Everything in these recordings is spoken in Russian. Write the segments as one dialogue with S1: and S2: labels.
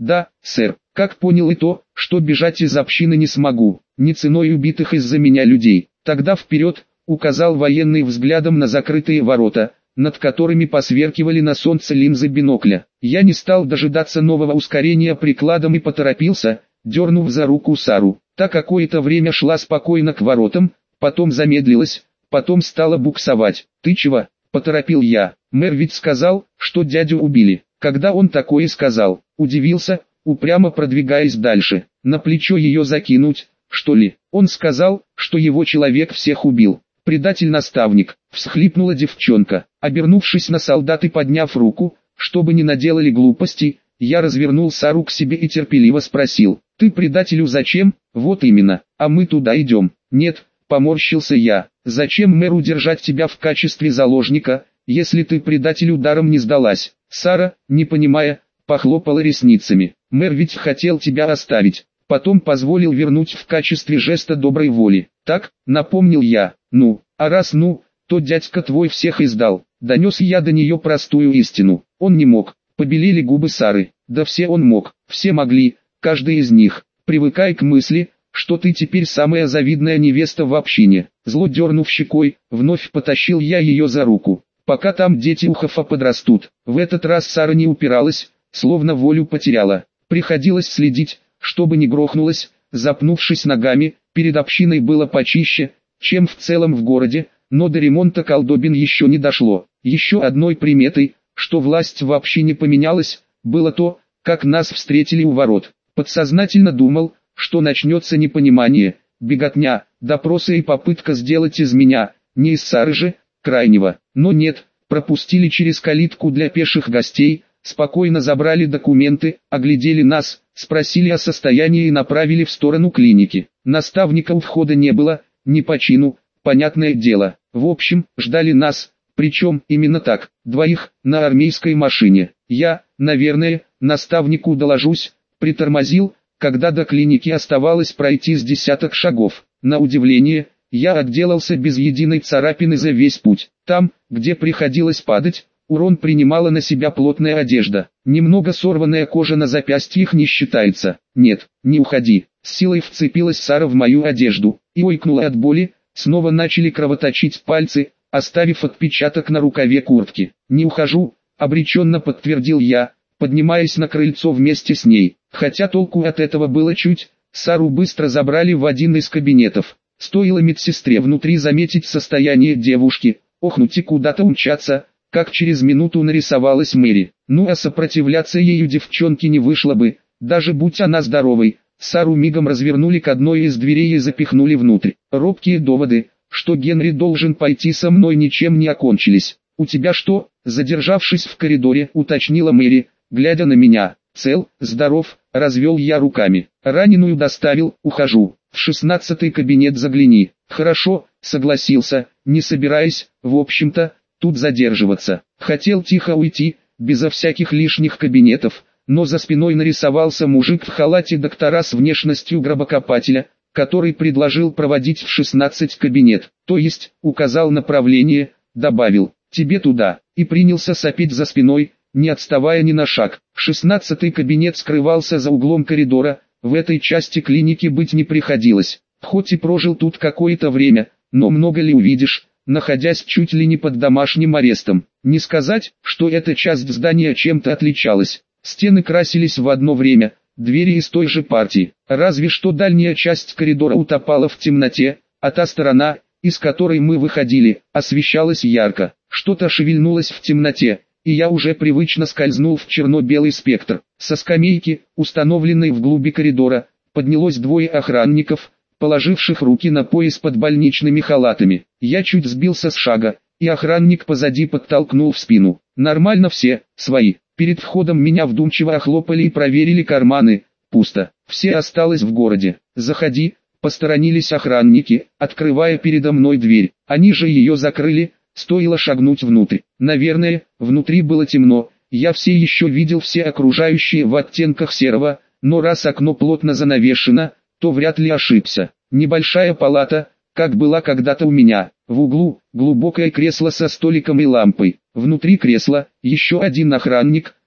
S1: Да, сэр. Как понял и то, что бежать из общины не смогу, не ценой убитых из-за меня людей. Тогда вперед, указал военный взглядом на закрытые ворота, над которыми посверкивали на солнце линзы бинокля. Я не стал дожидаться нового ускорения прикладом и поторопился, дернув за руку Сару. Та какое-то время шла спокойно к воротам, потом замедлилась, потом стала буксовать. «Ты чего?» – поторопил я. «Мэр ведь сказал, что дядю убили». Когда он такое сказал, удивился, упрямо продвигаясь дальше. На плечо ее закинуть, что ли? Он сказал, что его человек всех убил. Предатель-наставник, всхлипнула девчонка. Обернувшись на солдат и подняв руку, чтобы не наделали глупостей, я развернул Сару к себе и терпеливо спросил: «Ты предателю зачем?» «Вот именно, а мы туда идем». «Нет», поморщился я, «зачем мэру держать тебя в качестве заложника, если ты предателю даром не сдалась?» Сара, не понимая, похлопала ресницами. «Мэр ведь хотел тебя оставить, потом позволил вернуть в качестве жеста доброй воли. Так, напомнил я. Ну, а раз ну, то дядька твой всех издал». Донес я до нее простую истину. Он не мог, побелели губы Сары. Да все он мог, все могли, каждый из них. Привыкай к мысли, что ты теперь самая завидная невеста в общине. Зло дернув щекой, вновь потащил я ее за руку. Пока там дети у Хафа подрастут. В этот раз Сара не упиралась, словно волю потеряла. Приходилось следить, чтобы не грохнулась, запнувшись ногами. Перед общиной было почище, чем в целом в городе, но до ремонта колдобин еще не дошло. Еще одной приметой, что власть в общине поменялась, было то, как нас встретили у ворот. Подсознательно думал, что начнется непонимание, беготня, допросы и попытка сделать из меня, не из Сары же, крайнего. Но нет, пропустили через калитку для пеших гостей, спокойно забрали документы, оглядели нас, спросили о состоянии и направили в сторону клиники. Наставника у входа не было, не по чину, понятное дело. В общем, ждали нас, причем именно так, двоих, на армейской машине. Я, наверное, наставнику доложусь, притормозил, когда до клиники оставалось пройти с десяток шагов. На удивление, я отделался без единой царапины за весь путь. Там, где приходилось падать, урон принимала на себя плотная одежда. Немного сорванная кожа на запястьях не считается. «Нет, не уходи». С силой вцепилась Сара в мою одежду и ойкнула от боли. Снова начали кровоточить пальцы, оставив отпечаток на рукаве куртки. «Не ухожу», — обреченно подтвердил я, поднимаясь на крыльцо вместе с ней. Хотя толку от этого было чуть, Сару быстро забрали в один из кабинетов. Стоило медсестре внутри заметить состояние девушки, охнуть и куда-то умчаться, как через минуту нарисовалась Мэри. Ну а сопротивляться ею девчонке не вышло бы, даже будь она здоровой. Сару мигом развернули к одной из дверей и запихнули внутрь. Робкие доводы, что Генри должен пойти со мной, ничем не окончились. «У тебя что?» – задержавшись в коридоре, уточнила Мэри, глядя на меня. «Цел, здоров», – развел я руками. «Раненую доставил, ухожу. В 16-й кабинет загляни». «Хорошо», – согласился, не собираясь, в общем-то, тут задерживаться. Хотел тихо уйти, безо всяких лишних кабинетов, но за спиной нарисовался мужик в халате доктора с внешностью гробокопателя, который предложил проводить в 16 кабинет, то есть, указал направление, добавил: «Тебе туда», и принялся сопеть за спиной, не отставая ни на шаг. 16-й кабинет скрывался за углом коридора, в этой части клиники быть не приходилось. Хоть и прожил тут какое-то время, но много ли увидишь, находясь чуть ли не под домашним арестом. Не сказать, что эта часть здания чем-то отличалась. Стены красились в одно время, двери из той же партии. Разве что дальняя часть коридора утопала в темноте, а та сторона, из которой мы выходили, освещалась ярко. Что-то шевельнулось в темноте, и я уже привычно скользнул в черно-белый спектр. Со скамейки, установленной в глуби коридора, поднялось двое охранников, положивших руки на пояс под больничными халатами. Я чуть сбился с шага, и охранник позади подтолкнул в спину. «Нормально все, свои». Перед входом меня вдумчиво охлопали и проверили карманы. Пусто. Все осталось в городе. «Заходи», посторонились охранники, открывая передо мной дверь. Они же ее закрыли, стоило шагнуть внутрь. Наверное, внутри было темно, я все еще видел все окружающие в оттенках серого, но раз окно плотно занавешено, то вряд ли ошибся. Небольшая палата, как была когда-то у меня. В углу глубокое кресло со столиком и лампой. Внутри кресла еще один охранник,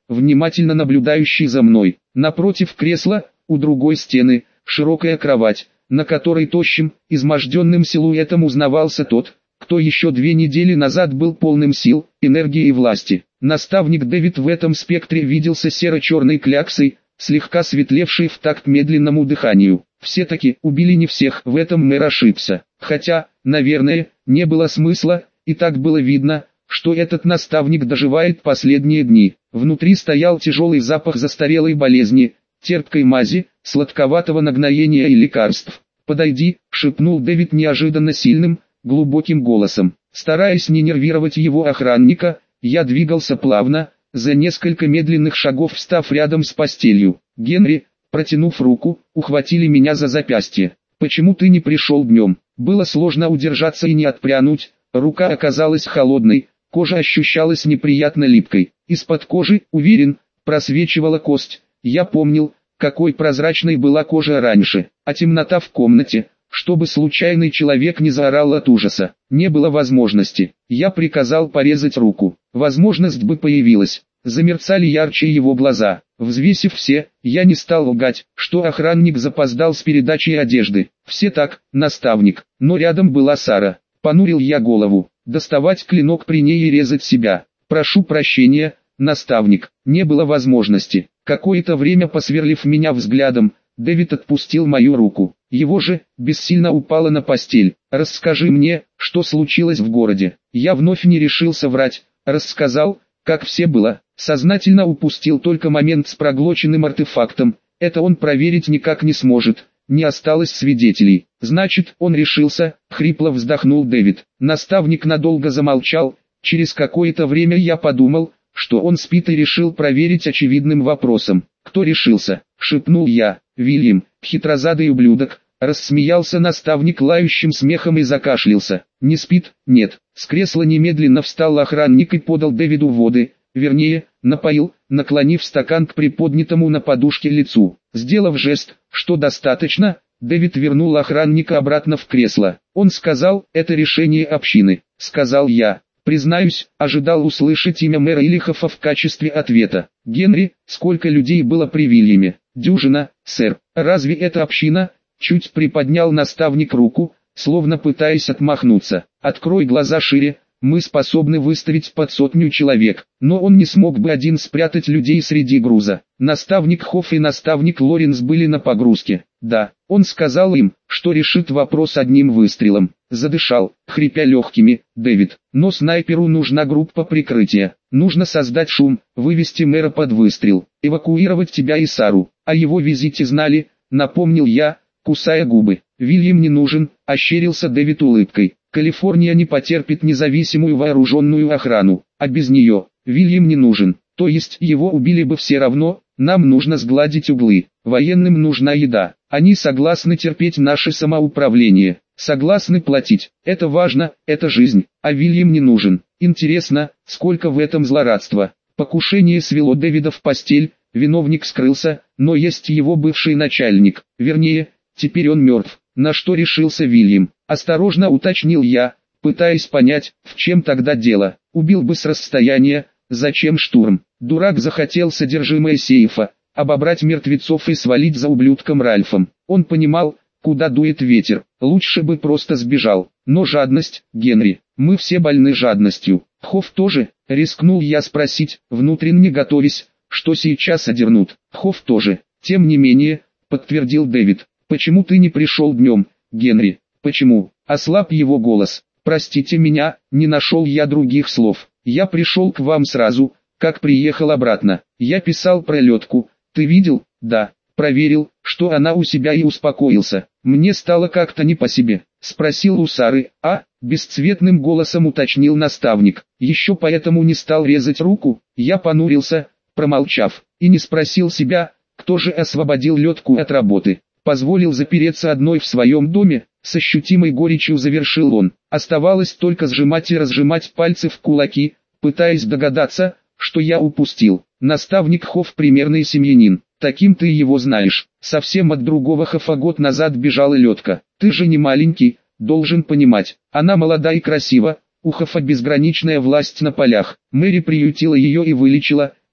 S1: внимательно наблюдающий за мной. Напротив кресла, у другой стены, широкая кровать, на которой тощим, изможденным силуэтом узнавался тот, кто еще 2 недели назад был полным сил, энергии и власти. Наставник Дэвид в этом спектре виделся серо-черной кляксой, слегка светлевшей в такт медленному дыханию. Все-таки убили не всех, в этом мэр ошибся. Хотя, наверное, не было смысла, и так было видно, что этот наставник доживает последние дни. Внутри стоял тяжелый запах застарелой болезни, терпкой мази, сладковатого нагноения и лекарств. «Подойди», — шепнул Дэвид неожиданно сильным, глубоким голосом. Стараясь не нервировать его охранника, я двигался плавно, за несколько медленных шагов встав рядом с постелью. Генри, протянув руку, ухватили меня за запястье. «Почему ты не пришел днем?» Было сложно удержаться и не отпрянуть, рука оказалась холодной, кожа ощущалась неприятно липкой. Из-под кожи, уверен, просвечивала кость. Я помнил, какой прозрачной была кожа раньше, а темнота в комнате, чтобы случайный человек не заорал от ужаса. Не было возможности. Я приказал порезать руку. Возможность бы появилась. Замерцали ярче его глаза. Взвесив все, я не стал лгать, что охранник запоздал с передачей одежды. Все так, наставник. Но рядом была Сара. Понурил я голову. Доставать клинок при ней и резать себя. Прошу прощения, наставник. Не было возможности. Какое-то время посверлив меня взглядом, Дэвид отпустил мою руку. Его же, бессильно упала на постель. «Расскажи мне, что случилось в городе». Я вновь не решился врать. Рассказал, как все было. Сознательно упустил только момент с проглоченным артефактом. Это он проверить никак не сможет. Не осталось свидетелей. Значит, он решился, хрипло вздохнул Дэвид. Наставник надолго замолчал. Через какое-то время я подумал, что он спит и решил проверить очевидным вопросом. «Кто решился?» — шепнул я. «Вильям, хитрозадый ублюдок», — рассмеялся наставник лающим смехом и закашлялся. «Не спит?» «Нет». С кресла немедленно встал охранник и подал Дэвиду воды, вернее, напоил, наклонив стакан к приподнятому на подушке лицу. Сделав жест, что достаточно, Дэвид вернул охранника обратно в кресло. Он сказал, это решение общины. Сказал я. Признаюсь, ожидал услышать имя мэра Илихофа в качестве ответа. «Генри, сколько людей было при Вильяме?» «Дюжина, сэр». «Разве это община?» Чуть приподнял наставник руку, словно пытаясь отмахнуться. «Открой глаза шире, мы способны выставить под 100 человек». Но он не смог бы один спрятать людей среди груза. Наставник Хофф и наставник Лоренс были на погрузке. Да, он сказал им, что решит вопрос одним выстрелом. Задышал, хрипя легкими, Дэвид. Но снайперу нужна группа прикрытия. Нужно создать шум, вывести мэра под выстрел, эвакуировать тебя и Сару. О его визите знали, напомнил я, кусая губы. Вильям не нужен, ощерился Дэвид улыбкой. Калифорния не потерпит независимую вооруженную охрану, а без нее, Вильям не нужен. То есть его убили бы все равно, нам нужно сгладить углы. Военным нужна еда. Они согласны терпеть наше самоуправление. Согласны платить. Это важно, это жизнь. А Вильям не нужен. Интересно, сколько в этом злорадства. Покушение свело Дэвида в постель, виновник скрылся, но есть его бывший начальник. Вернее, теперь он мертв. На что решился Вильям? Осторожно уточнил я, пытаясь понять, в чем тогда дело. Убил бы с расстояния, зачем штурм? Дурак захотел содержимое сейфа, обобрать мертвецов и свалить за ублюдком Ральфом. Он понимал, куда дует ветер, лучше бы просто сбежал. Но жадность, Генри, мы все больны жадностью. Хофф тоже, рискнул я спросить, внутренне готовясь, что сейчас одернут. Хофф тоже, тем не менее, подтвердил Дэвид. Почему ты не пришел днем, Генри? Почему? Ослаб его голос. Простите меня, не нашел я других слов. Я пришел к вам сразу, как приехал обратно. Я писал про летку. Ты видел? Да. Проверил, что она у себя и успокоился. Мне стало как-то не по себе. Спросил у Сары, бесцветным голосом уточнил наставник. Еще поэтому не стал резать руку. Я понурился, промолчав, и не спросил себя, кто же освободил летку от работы. Позволил запереться одной в своем доме, с ощутимой горечью завершил он. Оставалось только сжимать и разжимать пальцы в кулаки, пытаясь догадаться, что я упустил. Наставник Хофф примерный семьянин, таким ты его знаешь. Совсем от другого Хоффа год назад бежала летка. Ты же не маленький, должен понимать. Она молода и красива, у Хоффа безграничная власть на полях. Мэри приютила ее и вылечила,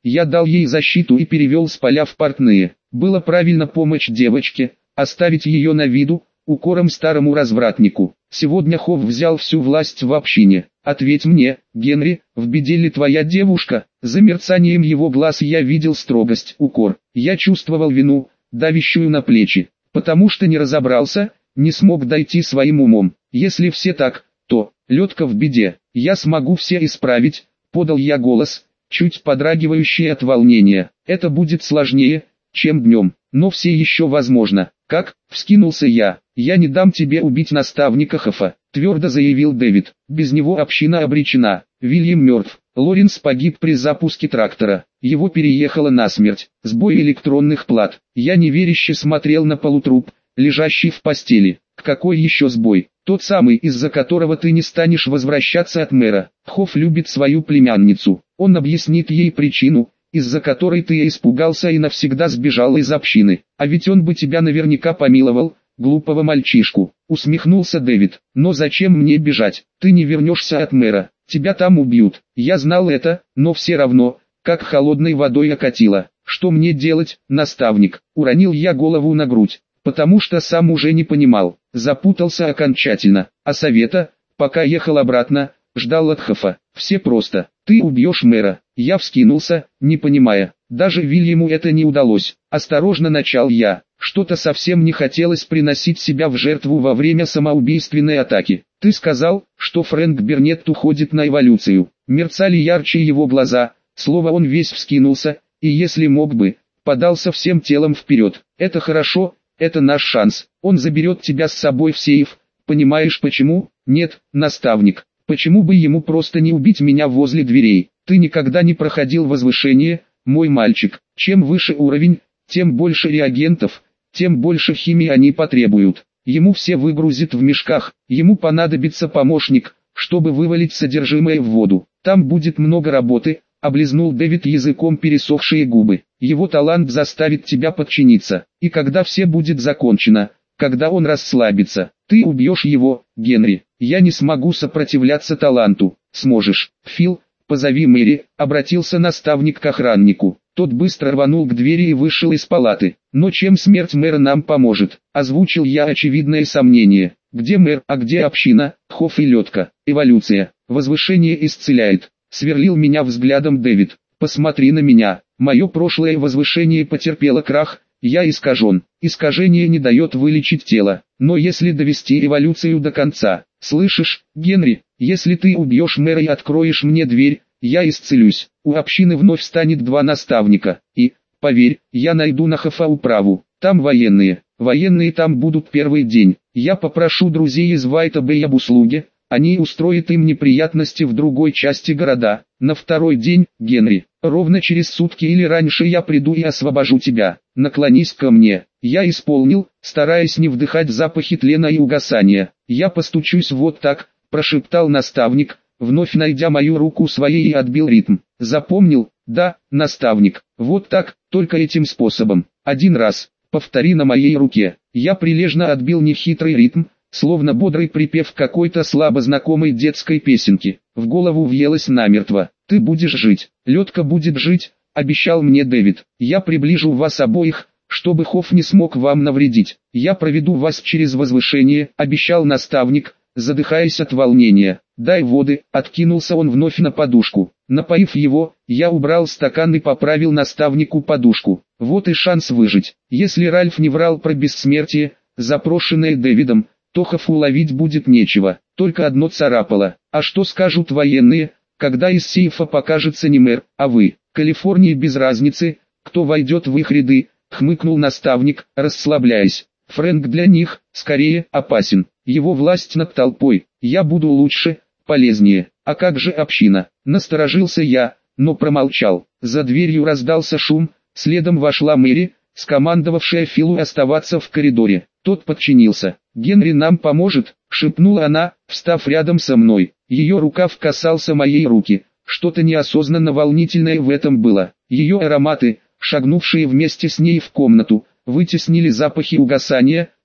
S1: Я дал ей защиту и перевел с поля в портные. Было правильно помочь девочке, оставить ее на виду, укором старому развратнику. Сегодня Хофф взял всю власть в общине. Ответь мне, Генри, в беде ли твоя девушка? За мерцанием его глаз я видел строгость, укор. Я чувствовал вину, давящую на плечи, потому что не разобрался, не смог дойти своим умом. Если все так, то, Лёдка в беде, я смогу все исправить, подал я голос, чуть подрагивающий от волнения. Это будет сложнее, чем днем, но все еще возможно. Как? Вскинулся я. Я не дам тебе убить наставника Хоффа, твердо заявил Дэвид. Без него община обречена. Вильям мертв. Лоренс погиб при запуске трактора. Его переехало насмерть. Сбой электронных плат. Я неверяще смотрел на полутруп, лежащий в постели. Какой еще сбой? Тот самый, из-за которого ты не станешь возвращаться от мэра. Хофф любит свою племянницу. Он объяснит ей причину, из-за которой ты испугался и навсегда сбежал из общины. А ведь он бы тебя наверняка помиловал, глупого мальчишку. Усмехнулся Дэвид. Но зачем мне бежать? Ты не вернешься от мэра. Тебя там убьют. Я знал это, но все равно, как холодной водой окатило. Что мне делать, наставник? Уронил я голову на грудь, потому что сам уже не понимал. Запутался окончательно. А совета, пока ехал обратно, ждал от Хоффа. Все просто. Ты убьешь мэра. Я вскинулся, не понимая. Даже Вильяму это не удалось. Осторожно начал я. Что-то совсем не хотелось приносить себя в жертву во время самоубийственной атаки. Ты сказал, что Фрэнк Бернетт уходит на эволюцию. Мерцали ярче его глаза, словно он весь вскинулся, и если мог бы, подался всем телом вперед. Это хорошо, это наш шанс. Он заберет тебя с собой в сейф. Понимаешь почему? Нет, наставник. Почему бы ему просто не убить меня возле дверей? Ты никогда не проходил возвышение, мой мальчик. Чем выше уровень, тем больше реагентов, тем больше химии они потребуют. Ему все выгрузят в мешках, ему понадобится помощник, чтобы вывалить содержимое в воду. Там будет много работы, облизнул Дэвид языком пересохшие губы. Его талант заставит тебя подчиниться, и когда все будет закончено, когда он расслабится, ты убьешь его, Генри. Я не смогу сопротивляться таланту. Сможешь. Фил, позови Мэри, обратился наставник к охраннику. Тот быстро рванул к двери и вышел из палаты. Но чем смерть мэра нам поможет? Озвучил я очевидное сомнение. Где мэр, а где община? Хофф и Лёдка. Эволюция. Возвышение исцеляет. Сверлил меня взглядом Дэвид. Посмотри на меня. Мое прошлое возвышение потерпело крах. Я искажен. Искажение не дает вылечить тело. Но если довести эволюцию до конца, слышишь, Генри, если ты убьешь мэра и откроешь мне дверь, я исцелюсь. У общины вновь станет 2 наставника. И, поверь, я найду на Хоффа управу. Там военные. Военные там будут первый день. Я попрошу друзей из Вайта Бэй об услуге. Они устроят им неприятности в другой части города. На второй день, Генри, ровно через сутки или раньше я приду и освобожу тебя. Наклонись ко мне. Я исполнил, стараясь не вдыхать запахи тлена и угасания. Я постучусь вот так, прошептал наставник, вновь найдя мою руку своей и отбил ритм. Запомнил? Да, наставник. Вот так, только этим способом. 1 раз. Повтори на моей руке. Я прилежно отбил нехитрый ритм, словно бодрый припев какой-то слабо знакомой детской песенки. В голову въелось намертво. Ты будешь жить. Лёдка будет жить, обещал мне Дэвид. Я приближу вас обоих, чтобы Хофф не смог вам навредить. Я проведу вас через возвышение, обещал наставник, задыхаясь от волнения. Дай воды, откинулся он вновь на подушку. Напоив его, я убрал стакан и поправил наставнику подушку. Вот и шанс выжить. Если Ральф не врал про бессмертие, запрошенное Дэвидом, то Хоффу ловить будет нечего, только одно царапало. А что скажут военные, когда из сейфа покажется не мэр, а вы? Калифорнии без разницы, кто войдет в их ряды, хмыкнул наставник, расслабляясь. Фрэнк для них, скорее, опасен. Его власть над толпой. Я буду лучше, полезнее. А как же община? Насторожился я, но промолчал. За дверью раздался шум, следом вошла Мэри, скомандовавшая Филу оставаться в коридоре. Тот подчинился. «Генри нам поможет», — шепнула она, встав рядом со мной. Ее рукав касался моей руки. Что-то неосознанно волнительное в этом было. Ее ароматы, шагнувшие вместе с ней в комнату, вытеснили запахи угасания,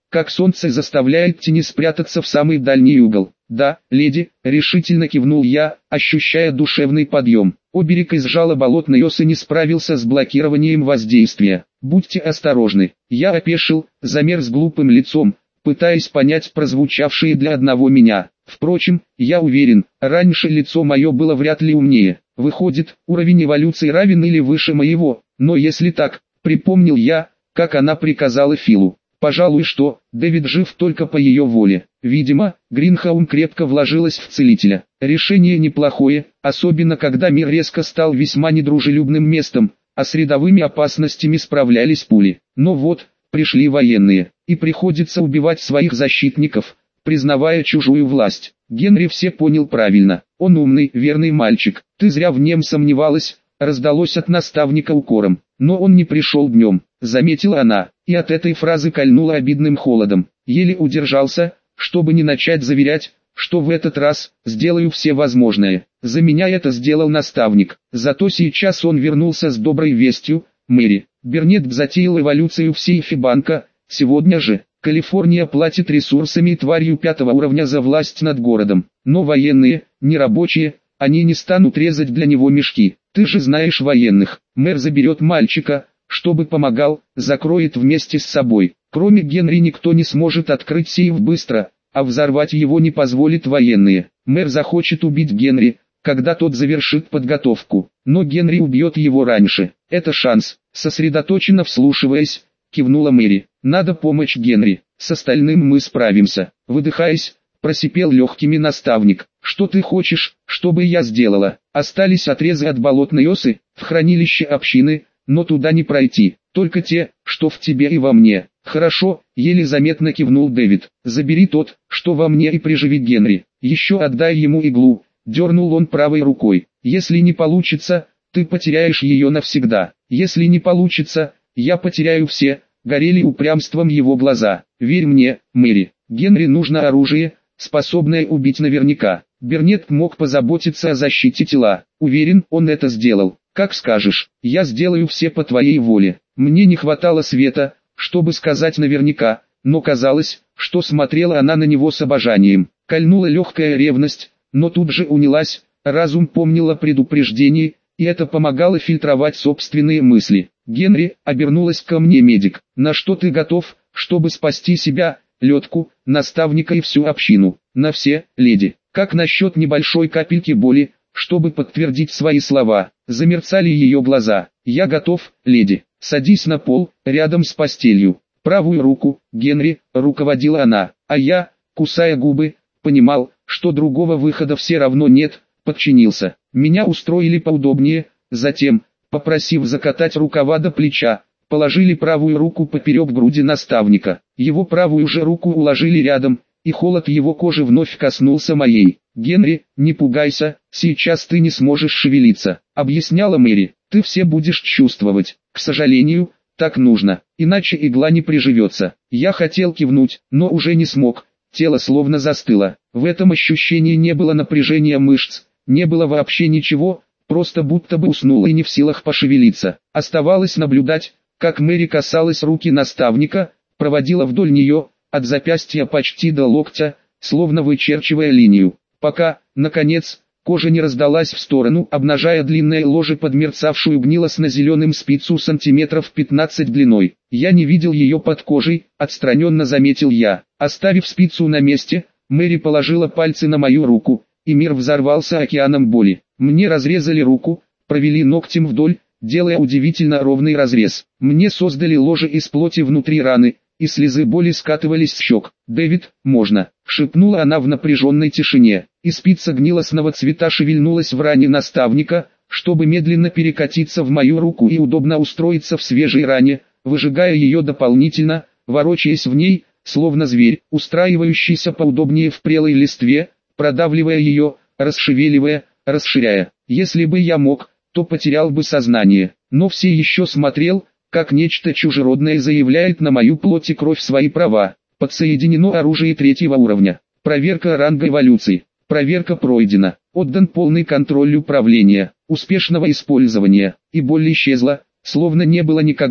S1: как солнце заставляет тени спрятаться в самый дальний угол. «Да, леди», — решительно кивнул я, ощущая душевный подъем. Оберег из жала болотной осы не справился с блокированием воздействия. «Будьте осторожны». Я опешил, замер с глупым лицом, пытаясь понять прозвучавшие для одного меня. Впрочем, я уверен, раньше лицо мое было вряд ли умнее. Выходит, уровень эволюции равен или выше моего. Но если так, припомнил я, как она приказала Филу. Пожалуй, что Дэвид жив только по ее воле. Видимо, Гринхаум крепко вложилась в целителя. Решение неплохое, особенно когда мир резко стал весьма недружелюбным местом, а с рядовыми опасностями справлялись пули. Но вот, пришли военные, и приходится убивать своих защитников, признавая чужую власть. Генри все понял правильно. Он умный, верный мальчик. Ты зря в нем сомневалась, раздалось от наставника укором. Но он не пришел днем, заметила она, и от этой фразы кольнула обидным холодом. Еле удержался, чтобы не начать заверять, что в этот раз сделаю все возможное. За меня это сделал наставник. Зато сейчас он вернулся с доброй вестью. Мэри, Бернетт затеял эволюцию в сейфе банка. Сегодня же Калифорния платит ресурсами и тварью 5-го уровня за власть над городом. Но военные, не рабочие, они не станут резать для него мешки. Ты же знаешь военных. Мэр заберет мальчика, чтобы помогал, закроет вместе с собой. Кроме Генри никто не сможет открыть сейф быстро, а взорвать его не позволит военные. Мэр захочет убить Генри, когда тот завершит подготовку. Но Генри убьет его раньше. Это шанс. Сосредоточенно вслушиваясь, кивнула Мэри. Надо помочь Генри. С остальным мы справимся. Выдыхаясь, просипел легкими наставник. Что ты хочешь, чтобы я сделала? Остались отрезы от болотной осы, в хранилище общины, но туда не пройти. Только те, что в тебе и во мне. Хорошо, еле заметно кивнул Дэвид. Забери тот, что во мне, и приживи Генри. Еще отдай ему иглу. Дернул он правой рукой. Если не получится, ты потеряешь ее навсегда. Если не получится, я потеряю все. Горели упрямством его глаза. Верь мне, Мэри, Генри нужно оружие, способное убить наверняка. Бернетт мог позаботиться о защите тела. Уверен, он это сделал. Как скажешь, я сделаю все по твоей воле. Мне не хватало света, чтобы сказать наверняка, но казалось, что смотрела она на него с обожанием. Кольнула легкая ревность, но тут же унялась, разум помнил о предупреждении, и это помогало фильтровать собственные мысли. «Генри», — обернулась ко мне медик, — «на что ты готов, чтобы спасти себя, Лётку, наставника и всю общину?» «На все, леди. Как насчет небольшой капельки боли, чтобы подтвердить свои слова?» Замерцали ее глаза. «Я готов, леди. Садись на пол, рядом с постелью. Правую руку, Генри», — руководила она, а я, кусая губы, понимал, что другого выхода все равно нет, подчинился. Меня устроили поудобнее, затем, попросив закатать рукава до плеча, положили правую руку поперек груди наставника. Его правую же руку уложили рядом, и холод его кожи вновь коснулся моей. «Генри, не пугайся, сейчас ты не сможешь шевелиться», — объясняла Мэри. «Ты все будешь чувствовать. К сожалению, так нужно, иначе игла не приживется». Я хотел кивнуть, но уже не смог. Тело словно застыло. В этом ощущении не было напряжения мышц, не было вообще ничего, просто будто бы уснула и не в силах пошевелиться. Оставалось наблюдать, как Мэри касалась руки наставника, проводила вдоль нее, от запястья почти до локтя, словно вычерчивая линию. Пока, наконец, кожа не раздалась в сторону, обнажая длинное ложе под мерцавшую гнилостно-зеленым спицу сантиметров 15 длиной. Я не видел ее под кожей, отстраненно заметил я. Оставив спицу на месте, Мэри положила пальцы на мою руку, и мир взорвался океаном боли. Мне разрезали руку, провели ногтем вдоль, делая удивительно ровный разрез. Мне создали ложе из плоти внутри раны, и слезы боли скатывались с щек. «Дэвид, можно», — шепнула она в напряженной тишине, и спица гнилостного цвета шевельнулась в ране наставника, чтобы медленно перекатиться в мою руку и удобно устроиться в свежей ране, выжигая ее дополнительно, ворочаясь в ней, словно зверь, устраивающийся поудобнее в прелой листве, продавливая ее, расшевеливая, расширяя. Если бы я мог, то потерял бы сознание, но все еще смотрел, как нечто чужеродное заявляет на мою плоть и кровь свои права. Подсоединено оружие 3-го уровня. Проверка ранга эволюции. Проверка пройдена. Отдан полный контроль управления, успешного использования, и боль исчезла, словно не было никогда,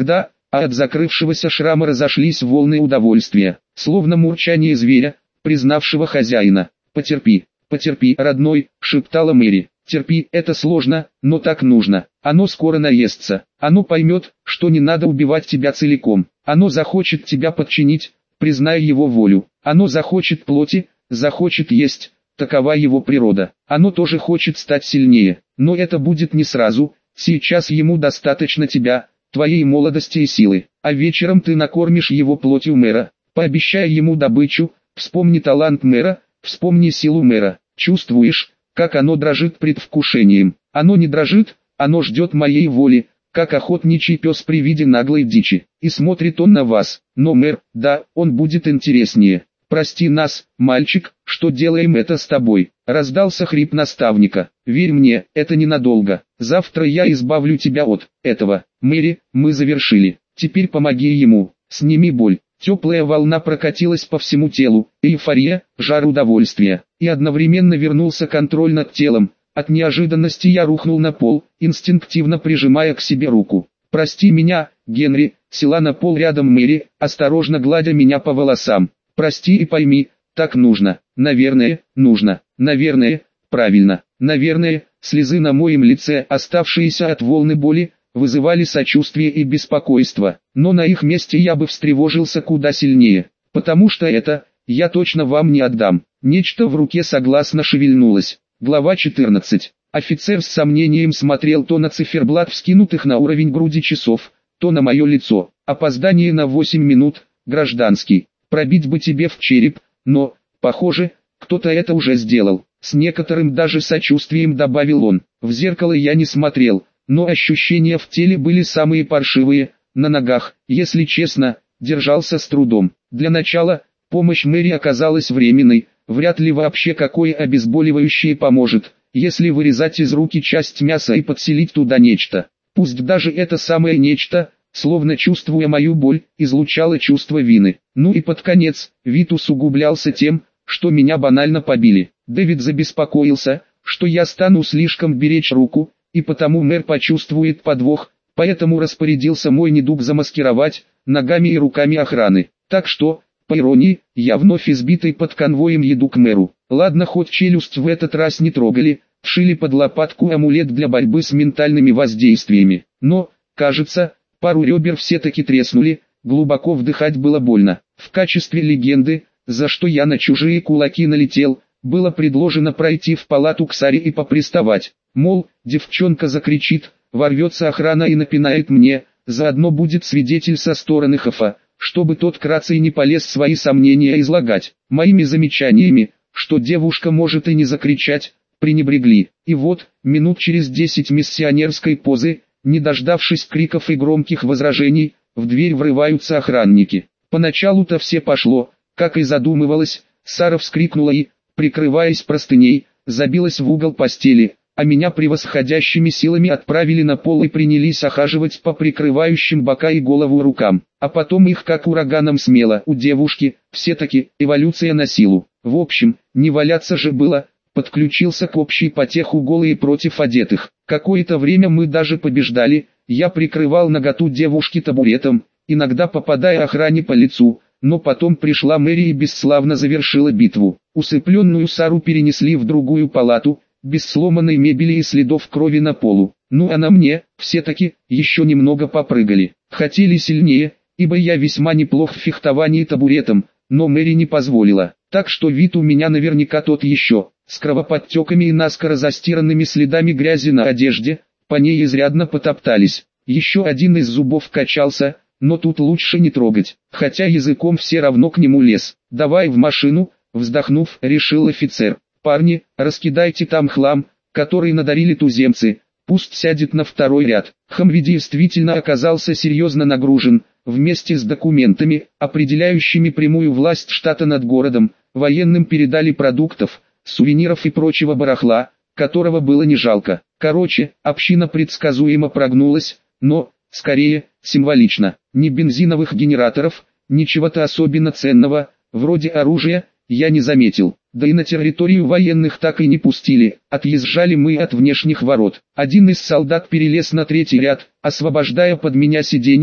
S1: а от закрывшегося шрама разошлись волны удовольствия, словно мурчание зверя, признавшего хозяина. «Потерпи, потерпи, родной», — шептала Мэри. «Терпи, это сложно, но так нужно. Оно скоро наестся. Оно поймет, что не надо убивать тебя целиком. Оно захочет тебя подчинить, признай его волю. Оно захочет плоти, захочет есть, такова его природа. Оно тоже хочет стать сильнее, но это будет не сразу. Сейчас ему достаточно тебя, твоей молодости и силы, а вечером ты накормишь его плотью мэра. Пообещай ему добычу, вспомни талант мэра, вспомни силу мэра. Чувствуешь, как оно дрожит предвкушением? Оно не дрожит, оно ждет моей воли, как охотничий пес при виде наглой дичи. И смотрит он на вас. Но мэр, да, он будет интереснее. «Прости нас, мальчик, что делаем это с тобой», — раздался хрип наставника. «Верь мне, это ненадолго. Завтра я избавлю тебя от этого. Мэри, мы завершили. Теперь помоги ему, сними боль». Теплая волна прокатилась по всему телу, эйфория, жар удовольствия, и одновременно вернулся контроль над телом. От неожиданности я рухнул на пол, инстинктивно прижимая к себе руку. «Прости меня, Генри», — села на пол рядом Мэри, осторожно гладя меня по волосам. «Прости и пойми, так нужно, наверное, нужно, наверное, правильно, наверное». Слезы на моем лице, оставшиеся от волны боли, вызывали сочувствие и беспокойство, но на их месте я бы встревожился куда сильнее, потому что это, я точно вам не отдам. Нечто в руке согласно шевельнулось. Глава 14. Офицер с сомнением смотрел то на циферблат вскинутых на уровень груди часов, то на мое лицо. Опоздание на 8 минут, гражданский. Пробить бы тебе в череп, но, похоже, кто-то это уже сделал. С некоторым даже сочувствием добавил он. В зеркало я не смотрел, но ощущения в теле были самые паршивые. На ногах, если честно, держался с трудом. Для начала, помощь Мэри оказалась временной, вряд ли вообще какое обезболивающее поможет, если вырезать из руки часть мяса и подселить туда нечто. Пусть даже это самое нечто, словно чувствуя мою боль, излучало чувство вины. Ну и под конец, вид усугублялся тем, что меня банально побили. Дэвид забеспокоился, что я стану слишком беречь руку, и потому мэр почувствует подвох, поэтому распорядился мой недуг замаскировать ногами и руками охраны. Так что, по иронии, я вновь избитый под конвоем еду к мэру. Ладно, хоть челюсть в этот раз не трогали, вшили под лопатку амулет для борьбы с ментальными воздействиями. Но, кажется, пару ребер все-таки треснули, глубоко вдыхать было больно. В качестве легенды, за что я на чужие кулаки налетел, было предложено пройти в палату к Саре и поприставать. Мол, девчонка закричит, ворвется охрана и напинает мне, заодно будет свидетель со стороны Хафа, чтобы тот кратце не полез свои сомнения излагать. Моими замечаниями, что девушка может и не закричать, пренебрегли. И вот, минут через 10 миссионерской позы, не дождавшись криков и громких возражений, в дверь врываются охранники. Поначалу-то все пошло, как и задумывалось. Сара вскрикнула и, прикрываясь простыней, забилась в угол постели, а меня превосходящими силами отправили на пол и принялись охаживать по прикрывающим бока и голову рукам. А потом их как ураганом смело. У девушки, все-таки, эволюция на силу. В общем, не валяться же было, подключился к общей потеху голые против одетых. Какое-то время мы даже побеждали, я прикрывал наготу девушки табуретом, иногда попадая охране по лицу, но потом пришла Мэри и бесславно завершила битву. Усыпленную Сару перенесли в другую палату, без сломанной мебели и следов крови на полу. Ну а на мне, все-таки, еще немного попрыгали. Хотели сильнее, ибо я весьма неплох в фехтовании табуретом, но Мэри не позволила. Так что вид у меня наверняка тот еще, с кровоподтеками и наскоро застиранными следами грязи на одежде, по ней изрядно потоптались. Еще один из зубов качался, но тут лучше не трогать, хотя языком все равно к нему лез. «Давай в машину», вздохнув, решил офицер. «Парни, раскидайте там хлам, который надарили туземцы, пусть сядет на второй ряд». Хамви действительно оказался серьезно нагружен, вместе с документами, определяющими прямую власть штата над городом, военным передали продуктов, сувениров и прочего барахла, которого было не жалко. Короче, община предсказуемо прогнулась, но, скорее, символично. Ни бензиновых генераторов, ничего-то особенно ценного, вроде оружия, я не заметил. Да и на территорию военных так и не пустили, отъезжали мы от внешних ворот. Один из солдат перелез на третий ряд, освобождая под меня сиденье,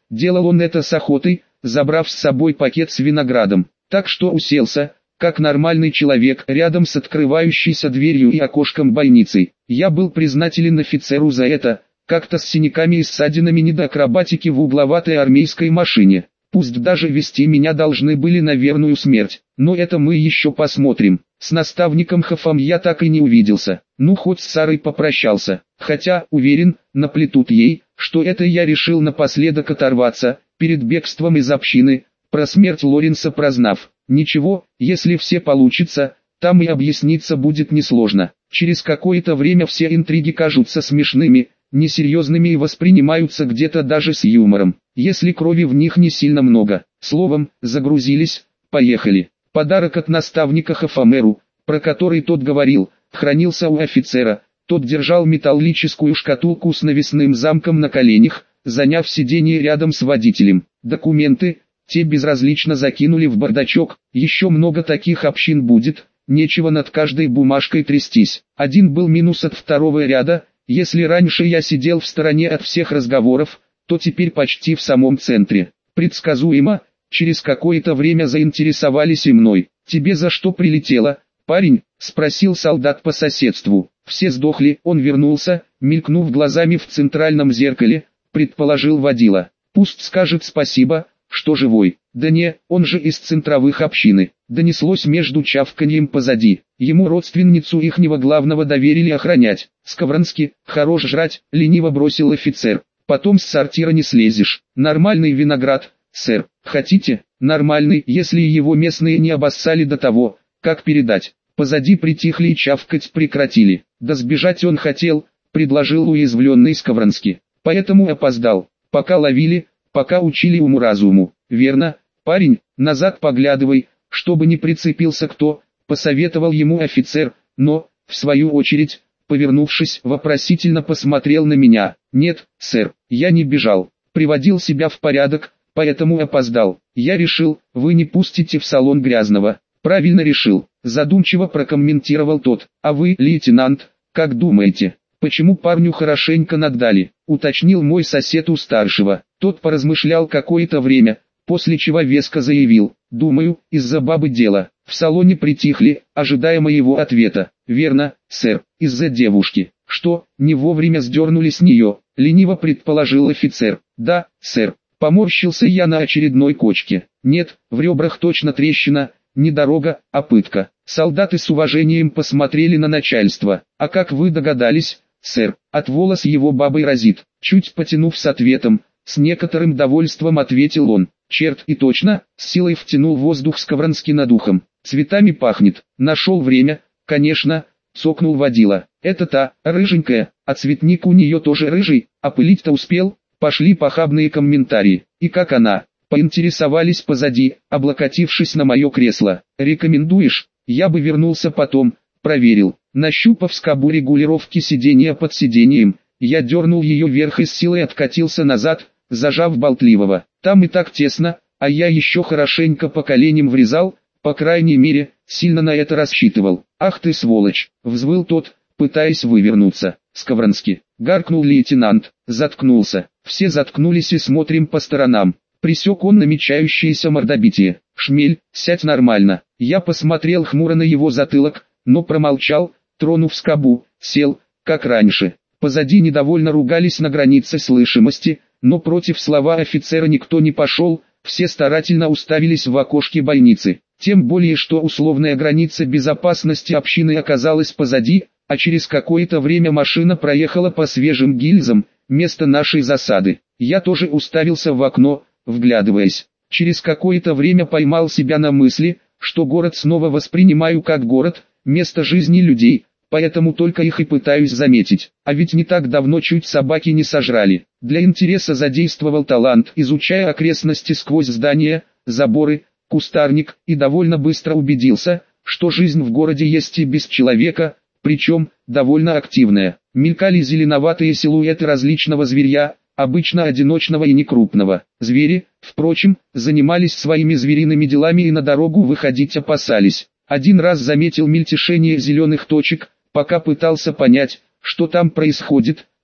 S1: Делал он это с охотой, забрав с собой пакет с виноградом. Так что уселся, как нормальный человек, рядом с открывающейся дверью и окошком больницы. Я был признателен офицеру за это, как-то с синяками и ссадинами не до акробатики в угловатой армейской машине. Пусть даже вести меня должны были на верную смерть, но это мы еще посмотрим. С наставником Хафом я так и не увиделся, ну хоть с Сарой попрощался, хотя, уверен, наплетут ей, что это я решил напоследок оторваться, перед бегством из общины, про смерть Лоренса прознав. Ничего, если все получится, там и объясниться будет несложно. Через какое-то время все интриги кажутся смешными, несерьезными и воспринимаются где-то даже с юмором, если крови в них не сильно много. Словом, загрузились, поехали. Подарок от наставника Хафамеру, про который тот говорил, хранился у офицера. Тот держал металлическую шкатулку с навесным замком на коленях, заняв сиденье рядом с водителем. Документы, те безразлично закинули в бардачок. Еще много таких общин будет, нечего над каждой бумажкой трястись. Один был минус от второго ряда. Если раньше я сидел в стороне от всех разговоров, то теперь почти в самом центре. Предсказуемо, через какое-то время заинтересовались и мной. «Тебе за что прилетело, парень?» – спросил солдат по соседству. «Все сдохли», он вернулся, мелькнув глазами в центральном зеркале, предположил водила. «Пусть скажет спасибо, что живой». «Да не, он же из центровых общины», донеслось между чавканьем позади. Ему родственницу ихнего главного доверили охранять. «Скавронски, хорош жрать», лениво бросил офицер. «Потом с сортира не слезешь. Нормальный виноград, сэр. Хотите?» «Нормальный, если его местные не обоссали до того, как передать». Позади притихли и чавкать прекратили. «Да сбежать он хотел», предложил уязвленный Скавронски. «Поэтому опоздал. Пока ловили, пока учили уму-разуму». «Верно, парень, назад поглядывай, чтобы не прицепился кто», посоветовал ему офицер, но, в свою очередь, повернувшись, вопросительно посмотрел на меня. «Нет, сэр, я не бежал, приводил себя в порядок, поэтому опоздал. Я решил, вы не пустите в салон грязного». «Правильно решил», задумчиво прокомментировал тот. «А вы, лейтенант, как думаете, почему парню хорошенько наддали?» уточнил мой сосед у старшего. Тот поразмышлял какое-то время, после чего веско заявил: «Думаю, из-за бабы дело». В салоне притихли, ожидая моего ответа. «Верно, сэр, из-за девушки». «Что, не вовремя сдернули с нее?» лениво предположил офицер. «Да, сэр». Поморщился я на очередной кочке. «Нет, в ребрах точно трещина, не дорога, а пытка». Солдаты с уважением посмотрели на начальство. «А как вы догадались, сэр?» «От волос его бабой разит». Чуть потянув с ответом, с некоторым довольством ответил он. «Черт, и точно», с силой втянул воздух Скавронски над ухом. «Цветами пахнет». «Нашел время, конечно», цокнул водила. «Это та, рыженькая, а цветник у нее тоже рыжий, а пылить-то успел». Пошли похабные комментарии. «И как она?» поинтересовались позади, облокотившись на мое кресло. «Рекомендуешь?» Я бы вернулся потом, проверил. Нащупав скобу регулировки сиденья под сиденьем, я дернул ее вверх и с силой откатился назад, зажав болтливого. Там и так тесно, а я еще хорошенько по коленям врезал, по крайней мере, сильно на это рассчитывал. «Ах ты сволочь!» — взвыл тот, пытаясь вывернуться. «Скавронски!» — гаркнул лейтенант, заткнулся. Все заткнулись и смотрим по сторонам. Пресек он намечающееся мордобитие. «Шмель, сядь нормально». Я посмотрел хмуро на его затылок, но промолчал, тронув скобу, сел, как раньше. Позади недовольно ругались на границе слышимости, но против слова офицера никто не пошел, все старательно уставились в окошке больницы. Тем более, что условная граница безопасности общины оказалась позади, а через какое-то время машина проехала по свежим гильзам, место нашей засады. Я тоже уставился в окно, вглядываясь. Через какое-то время поймал себя на мысли, что город снова воспринимаю как город, место жизни людей, поэтому только их и пытаюсь заметить. А ведь не так давно чуть собаки не сожрали. Для интереса задействовал талант, изучая окрестности сквозь здания, заборы, кустарник, и довольно быстро убедился, что жизнь в городе есть и без человека, причем довольно активная. Мелькали зеленоватые силуэты различного зверья, обычно одиночного и некрупного. Звери, впрочем, занимались своими звериными делами и на дорогу выходить опасались. Один раз заметил мельтешение зеленых точек, пока пытался понять, что там происходит,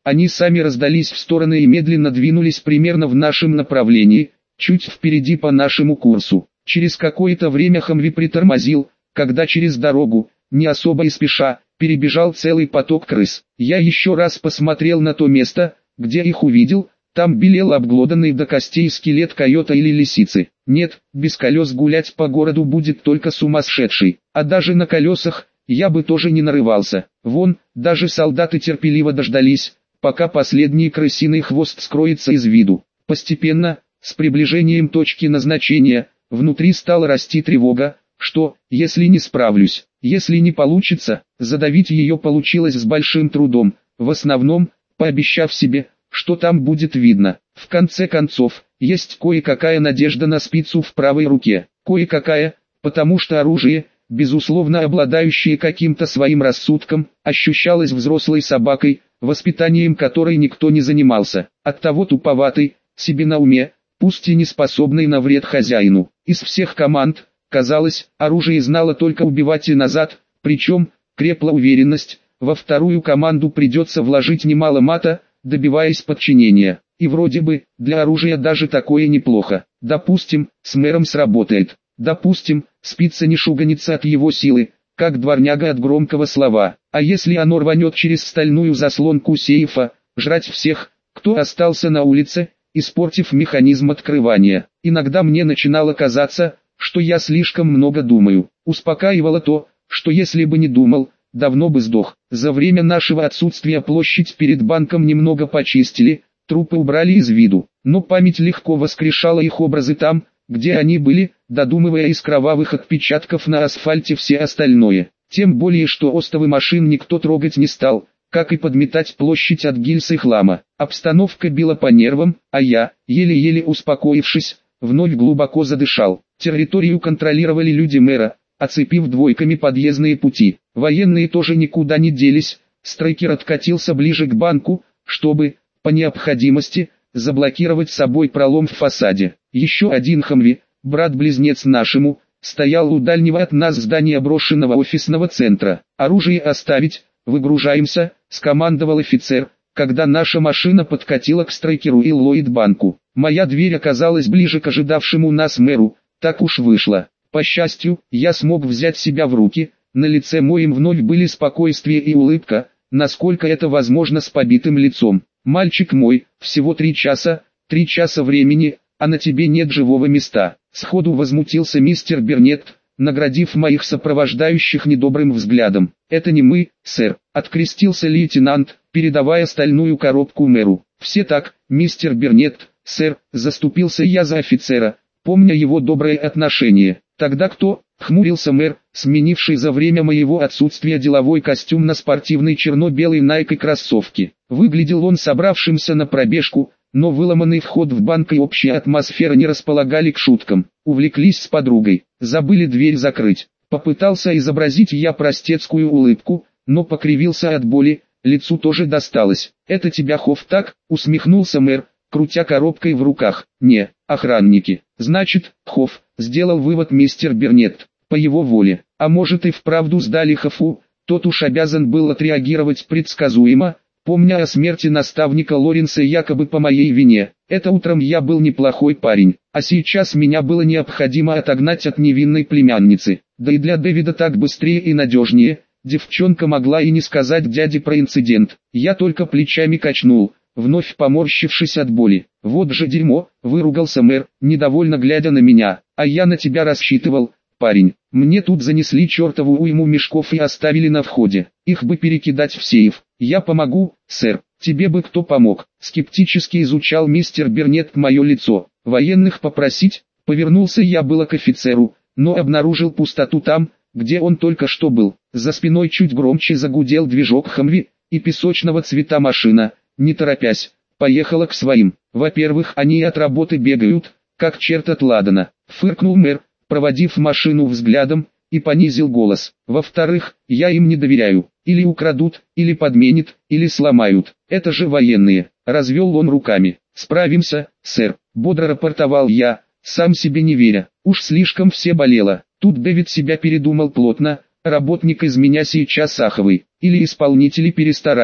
S1: Они сами раздались в стороны и медленно двинулись примерно в нашем направлении, чуть впереди по нашему курсу. Через какое-то время Хамви притормозил, когда через дорогу, не особо и спеша, перебежал целый поток крыс. Я еще раз посмотрел на то место, где их увидел. Там белел обглоданный до костей скелет койота или лисицы. Нет, без колес гулять по городу будет только сумасшедший, а даже на колесах я бы тоже не нарывался. Вон, даже солдаты терпеливо дождались, пока последний крысиный хвост скроется из виду. Постепенно, с приближением точки назначения, внутри стала расти тревога, что, если не справлюсь, если не получится, задавить ее получилось с большим трудом, в основном, пообещав себе, что там будет видно. В конце концов, есть кое-какая надежда на спицу в правой руке. Кое-какая, потому что оружие, безусловно обладающее каким-то своим рассудком, ощущалось взрослой собакой, воспитанием которой никто не занимался. Оттого туповатый, себе на уме, пусть и не способный на вред хозяину. Из всех команд, казалось, оружие знало только убивать и назад, причем, крепла уверенность, во вторую команду придется вложить немало мата, добиваясь подчинения. И вроде бы, для оружия даже такое неплохо. Допустим, с мэром сработает. Допустим, спица не шуганится от его силы, как дворняга от громкого слова. А если оно рванет через стальную заслонку сейфа, жрать всех, кто остался на улице, испортив механизм открывания. Иногда мне начинало казаться, что я слишком много думаю. Успокаивало то, что если бы не думал, давно бы сдох. За время нашего отсутствия площадь перед банком немного почистили, трупы убрали из виду, но память легко воскрешала их образы там, где они были, додумывая из кровавых отпечатков на асфальте все остальное. Тем более, что остовы машин никто трогать не стал, как и подметать площадь от гильз и хлама. Обстановка била по нервам, а я, еле-еле успокоившись, вновь глубоко задышал. Территорию контролировали люди мэра, оцепив двойками подъездные пути. Военные тоже никуда не делись, Страйкер откатился ближе к банку, чтобы, по необходимости, заблокировать собой пролом в фасаде. Еще один Хамви, брат-близнец нашему, стоял у дальнего от нас здания брошенного офисного центра. «Оружие оставить, выгружаемся», — скомандовал офицер, когда наша машина подкатила к Страйкеру и Ллойд-банку. Моя дверь оказалась ближе к ожидавшему нас мэру, так уж вышло. По счастью, я смог взять себя в руки, на лице моем вновь были спокойствие и улыбка, насколько это возможно с побитым лицом. «Мальчик мой, всего 3 часа времени, а на тебе нет живого места», — сходу возмутился мистер Бернетт, наградив моих сопровождающих недобрым взглядом. «Это не мы, сэр», — открестился лейтенант, передавая стальную коробку мэру. «Все так, мистер Бернетт, сэр», — заступился я за офицера, помня его доброе отношение. «Тогда кто?» — хмурился мэр, сменивший за время моего отсутствия деловой костюм на спортивный черно-белый Nike кроссовки. Выглядел он собравшимся на пробежку, но выломанный вход в банк и общая атмосфера не располагали к шуткам. Увлеклись с подругой, забыли дверь закрыть. Попытался изобразить я простецкую улыбку, но покривился от боли, лицу тоже досталось. «Это тебя Хофф так?» — усмехнулся мэр, крутя коробкой в руках. «Не, охранники». «Значит, Хофф», — сделал вывод мистер Бернетт, по его воле. «А может и вправду сдали Хоффу?» Тот уж обязан был отреагировать предсказуемо, помня о смерти наставника Лоренса якобы по моей вине. Это утром я был неплохой парень, а сейчас меня было необходимо отогнать от невинной племянницы. Да и для Дэвида так быстрее и надежнее. Девчонка могла и не сказать дяде про инцидент. Я только плечами качнул, вновь поморщившись от боли. «Вот же дерьмо», — выругался мэр, недовольно глядя на меня. «А я на тебя рассчитывал, парень. Мне тут занесли чертову уйму мешков и оставили на входе. Их бы перекидать в сейф. Я помогу, сэр». «Тебе бы кто помог?» — скептически изучал мистер Бернетт мое лицо. «Военных попросить?» — повернулся я было к офицеру, но обнаружил пустоту там, где он только что был. За спиной чуть громче загудел движок Хамви, и песочного цвета машина, не торопясь, поехала к своим. «Во-первых, они от работы бегают, как черт от ладана», — фыркнул мэр, проводив машину взглядом, и понизил голос. «Во-вторых, я им не доверяю. Или украдут, или подменят, или сломают. Это же военные», — развел он руками. «Справимся, сэр», — бодро рапортовал я, сам себе не веря. Уж слишком все болело. Тут Дэвид себя передумал плотно, работник из меня сейчас аховый. Или исполнители перестарались.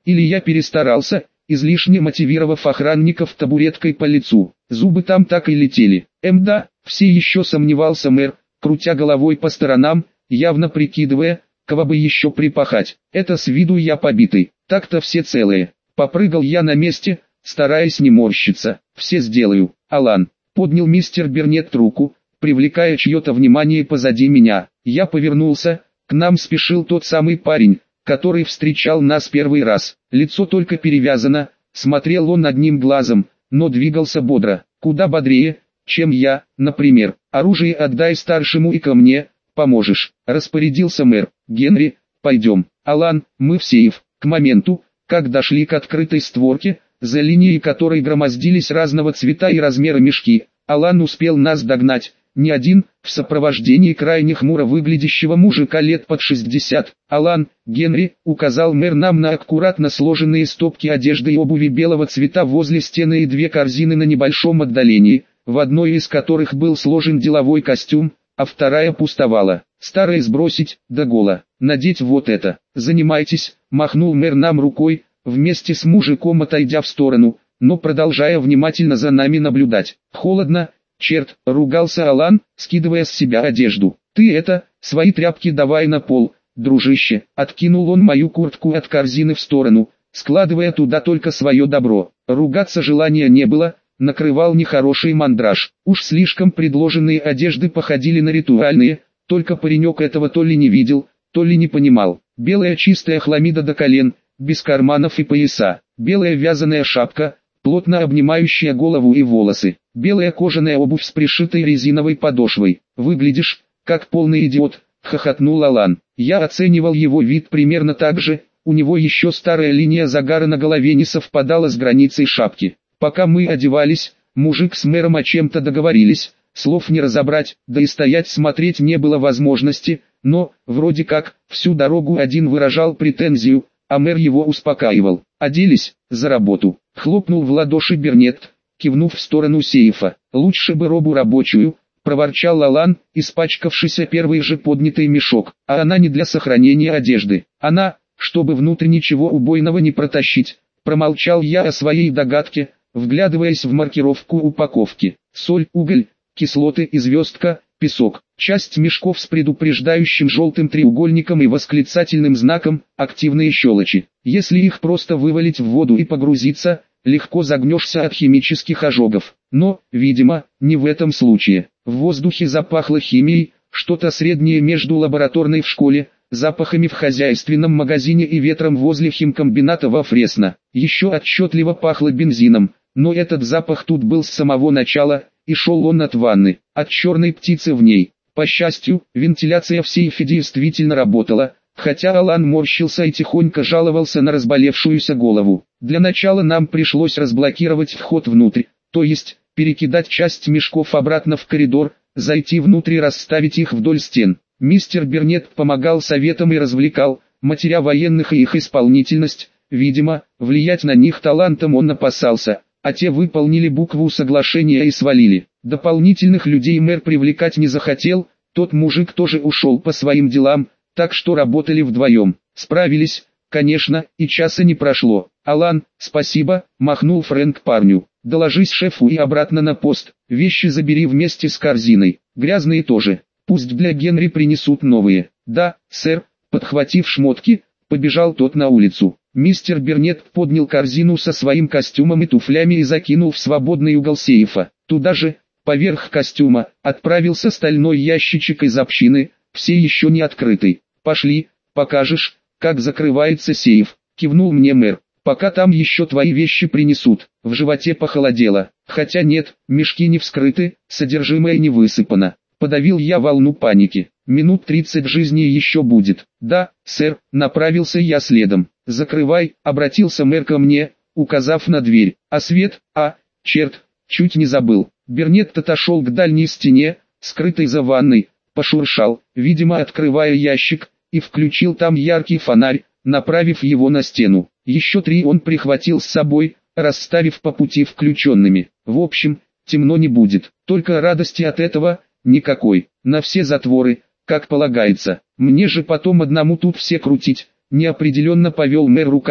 S1: Или я перестарался, излишне мотивировав охранников табуреткой по лицу. Зубы там так и летели. Да, все еще сомневался мэр, крутя головой по сторонам, явно прикидывая, кого бы еще припахать. Это с виду я побитый, так-то все целые. Попрыгал я на месте, стараясь не морщиться. Все сделаю. Алан, поднял мистер Бернетт руку, привлекая чье-то внимание позади меня. Я повернулся, к нам спешил тот самый парень, который встречал нас первый раз. Лицо только перевязано, смотрел он одним глазом, но двигался бодро, куда бодрее, чем я, например. Оружие отдай старшему и ко мне, поможешь, распорядился мэр. Генри, пойдем. Алан, мы в сейф. К моменту, как дошли к открытой створке, за линией которой громоздились разного цвета и размера мешки, Алан успел нас догнать. Не один, в сопровождении крайне хмуро выглядящего мужика лет под 60. Алан, Генри, указал мэр нам на аккуратно сложенные стопки одежды и обуви белого цвета возле стены и две корзины на небольшом отдалении, в одной из которых был сложен деловой костюм, а вторая пустовала. Старое сбросить, да голо, надеть вот это. Занимайтесь, махнул мэр нам рукой, вместе с мужиком отойдя в сторону, но продолжая внимательно за нами наблюдать. Холодно. Черт, ругался Алан, скидывая с себя одежду. Ты это, свои тряпки давай на пол, дружище. Откинул он мою куртку от корзины в сторону, складывая туда только свое добро. Ругаться желания не было, накрывал нехороший мандраж. Уж слишком предложенные одежды походили на ритуальные, только паренек этого то ли не видел, то ли не понимал. Белая чистая хламида до колен, без карманов и пояса. Белая вязаная шапка, плотно обнимающая голову и волосы. Белая кожаная обувь с пришитой резиновой подошвой. «Выглядишь, как полный идиот», — хохотнул Алан. Я оценивал его вид примерно так же, у него еще старая линия загара на голове не совпадала с границей шапки. Пока мы одевались, мужик с мэром о чем-то договорились, слов не разобрать, да и стоять смотреть не было возможности, но, вроде как, всю дорогу один выражал претензию, а мэр его успокаивал. Оделись, за работу. Хлопнул в ладоши Бернетт, кивнув в сторону сейфа. Лучше бы робу рабочую, проворчал Алан, испачкавшийся первый же поднятый мешок. А она не для сохранения одежды. Она, чтобы внутрь ничего убойного не протащить. Промолчал я о своей догадке, вглядываясь в маркировку упаковки. Соль, уголь, кислоты и звездка, песок. Часть мешков с предупреждающим желтым треугольником и восклицательным знаком, активные щелочи. Если их просто вывалить в воду и погрузиться, легко загнешься от химических ожогов. Но, видимо, не в этом случае. В воздухе запахло химией, что-то среднее между лабораторной в школе, запахами в хозяйственном магазине и ветром возле химкомбината во Фресно. Еще отчетливо пахло бензином, но этот запах тут был с самого начала, и шел он от ванны, от черной птицы в ней. По счастью, вентиляция в сейфе действительно работала, хотя Алан морщился и тихонько жаловался на разболевшуюся голову. Для начала нам пришлось разблокировать вход внутрь, то есть, перекидать часть мешков обратно в коридор, зайти внутрь и расставить их вдоль стен. Мистер Бернетт помогал советам и развлекал, матеря военных и их исполнительность, видимо, влиять на них талантом он опасался, а те выполнили букву соглашения и свалили. Дополнительных людей мэр привлекать не захотел, тот мужик тоже ушел по своим делам, так что работали вдвоем. Справились, конечно, и часа не прошло. «Алан, спасибо», — махнул Фрэнк парню. «Доложись шефу и обратно на пост, вещи забери вместе с корзиной, грязные тоже, пусть для Генри принесут новые». «Да, сэр», — подхватив шмотки, побежал тот на улицу. Мистер Бернетт поднял корзину со своим костюмом и туфлями и закинул в свободный угол сейфа. Туда же, поверх костюма, отправился стальной ящичек из общины, все еще не открытый. «Пошли, покажешь, как закрывается сейф», — кивнул мне мэр. «Пока там еще твои вещи принесут». В животе похолодело. Хотя нет, мешки не вскрыты, содержимое не высыпано. Подавил я волну паники. Минут 30 жизни еще будет. «Да, сэр», — направился я следом. «Закрывай», — обратился мэр ко мне, указав на дверь. «А свет? Черт, чуть не забыл». Бернетт отошел к дальней стене, скрытой за ванной, пошуршал, видимо открывая ящик, и включил там яркий фонарь, направив его на стену. Еще 3 он прихватил с собой, расставив по пути включенными. В общем, темно не будет, только радости от этого никакой. На все затворы, как полагается. Мне же потом одному тут все крутить. Неопределенно повел мэр руками,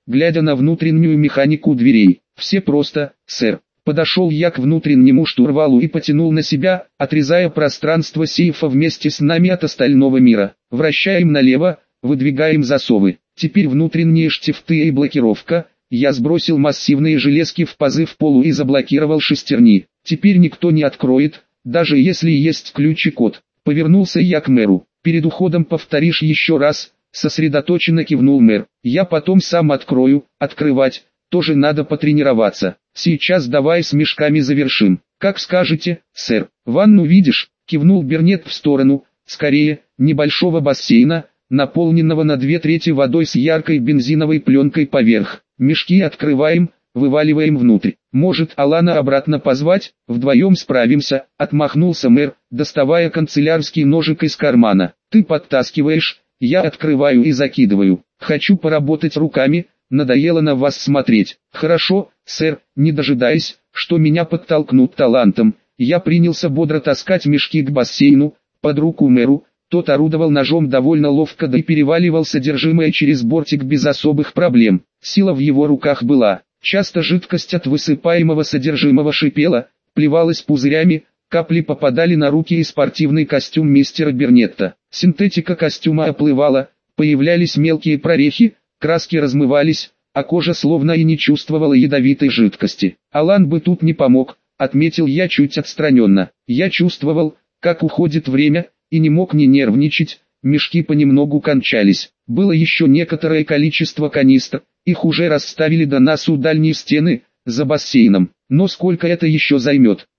S1: глядя на внутреннюю механику дверей. «Все просто, сэр». Подошел я к внутреннему штурвалу и потянул на себя, отрезая пространство сейфа вместе с нами от остального мира. Вращаем налево, выдвигаем засовы. Теперь внутренние штифты и блокировка. Я сбросил массивные железки в пазы в полу и заблокировал шестерни. Теперь никто не откроет, даже если есть ключ и код. Повернулся я к мэру. «Перед уходом повторишь еще раз», сосредоточенно кивнул мэр. «Я потом сам открою, открывать тоже надо потренироваться. Сейчас давай с мешками завершим». «Как скажете, сэр». «Ванну видишь?» кивнул Бернет в сторону, скорее, небольшого бассейна, наполненного на 2/3 водой с яркой бензиновой пленкой поверх. «Мешки открываем, вываливаем внутрь. Может, Алана обратно позвать? Вдвоем справимся», отмахнулся мэр, доставая канцелярский ножик из кармана. «Ты подтаскиваешь, я открываю и закидываю. Хочу поработать руками, надоело на вас смотреть». «Хорошо, сэр». Не дожидаясь, что меня подтолкнут талантом, я принялся бодро таскать мешки к бассейну, под руку мэру. Тот орудовал ножом довольно ловко, да и переваливал содержимое через бортик без особых проблем. Сила в его руках была. Часто жидкость от высыпаемого содержимого шипела, плевалась пузырями, капли попадали на руки и спортивный костюм мистера Бернетта. Синтетика костюма оплывала, появлялись мелкие прорехи, краски размывались, а кожа словно и не чувствовала ядовитой жидкости. «Алан бы тут не помог», отметил я чуть отстраненно. Я чувствовал, как уходит время, и не мог не нервничать. Мешки понемногу кончались. Было еще некоторое количество канистр, их уже расставили до нас у дальней стены, за бассейном. Но сколько это еще займет?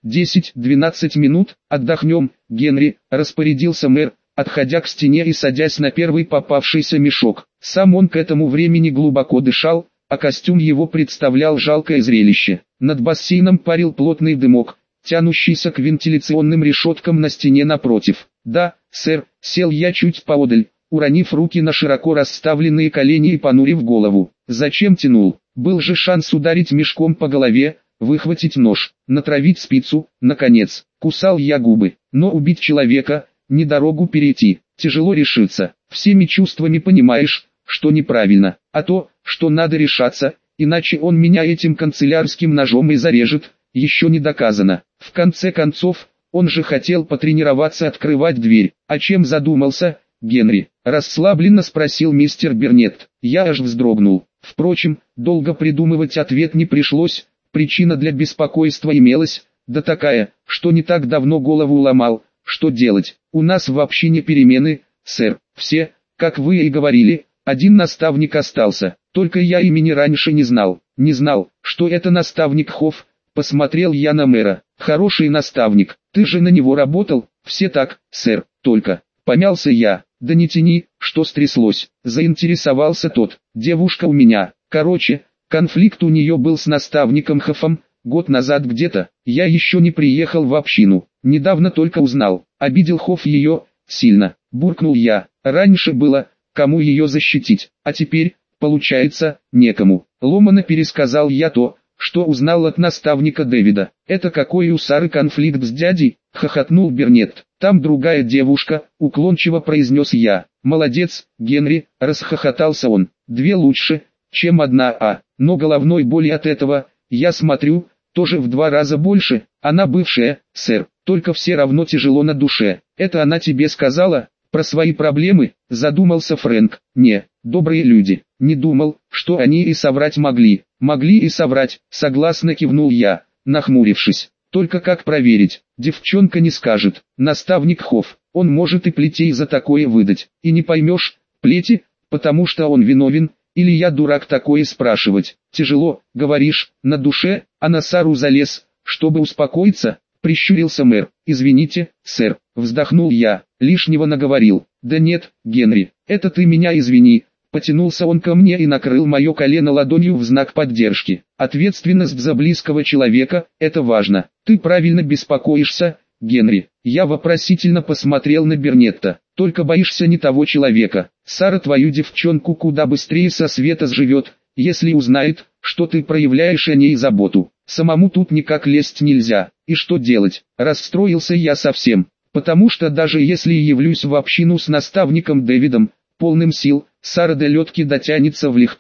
S1: 10-12 минут? Отдохнем, Генри, распорядился мэр, отходя к стене и садясь на первый попавшийся мешок. Сам он к этому времени глубоко дышал, а костюм его представлял жалкое зрелище. Над бассейном парил плотный дымок, тянущийся к вентиляционным решеткам на стене напротив. «Да, сэр», сел я чуть поодаль, уронив руки на широко расставленные колени и понурив голову. «Зачем тянул? Был же шанс ударить мешком по голове, выхватить нож, натравить спицу». Наконец, кусал я губы. Но убить человека, не дорогу перейти, тяжело решиться. Всеми чувствами понимаешь, что неправильно, а то, что надо решаться, иначе он меня этим канцелярским ножом и зарежет, еще не доказано. В конце концов, он же хотел потренироваться открывать дверь. «А чем задумался, Генри?» расслабленно спросил мистер Бернетт. Я аж вздрогнул. Впрочем, долго придумывать ответ не пришлось, причина для беспокойства имелась, да такая, что не так давно голову ломал. Что делать? У нас в общине перемены, сэр. Все, как вы и говорили, один наставник остался. Только я имени раньше не знал. Не знал, что это наставник Хофф. Посмотрел я на мэра. «Хороший наставник, ты же на него работал?» «Все так, сэр, только...» Помялся я. «Да не тяни, что стряслось?» Заинтересовался тот. «Девушка у меня. Короче, конфликт у нее был с наставником Хоффом, год назад где-то. Я еще не приехал в общину. Недавно только узнал. Обидел Хофф ее, сильно». Буркнул я. «Раньше было, кому ее защитить, а теперь, получается, некому». Ломано пересказал я то, что узнал от наставника Дэвида. «Это какой у Сары конфликт с дядей?» — хохотнул Бернетт. «Там другая девушка», — уклончиво произнес я. «Молодец, Генри», — расхохотался он. «Две лучше, чем одна, но головной боли от этого, я смотрю, тоже в 2 раза больше. Она бывшая, сэр, только все равно тяжело на душе». «Это она тебе сказала? Про свои проблемы?» — задумался Фрэнк. «Не, добрые люди. Не думал, что они и соврать могли». «Могли и соврать», — согласно кивнул я, нахмурившись. «Только как проверить? Девчонка не скажет. Наставник Хофф, он может и плетей за такое выдать. И не поймешь, плети, потому что он виновен, или я дурак такое спрашивать. Тяжело, говоришь, на душе, а на Сару залез, чтобы успокоиться?» Прищурился мэр. «Извините, сэр», вздохнул я, лишнего наговорил. «Да нет, Генри, это ты меня извини». Потянулся он ко мне и накрыл мое колено ладонью в знак поддержки. «Ответственность за близкого человека – это важно. Ты правильно беспокоишься, Генри». Я вопросительно посмотрел на Бернетта. «Только боишься не того человека. Сара твою девчонку куда быстрее со света сживет, если узнает, что ты проявляешь о ней заботу. Самому тут никак лезть нельзя. И что делать?» Расстроился я совсем. Потому что даже если явлюсь в общину с наставником Дэвидом, полным сил, Сара до летки дотянется в легкую.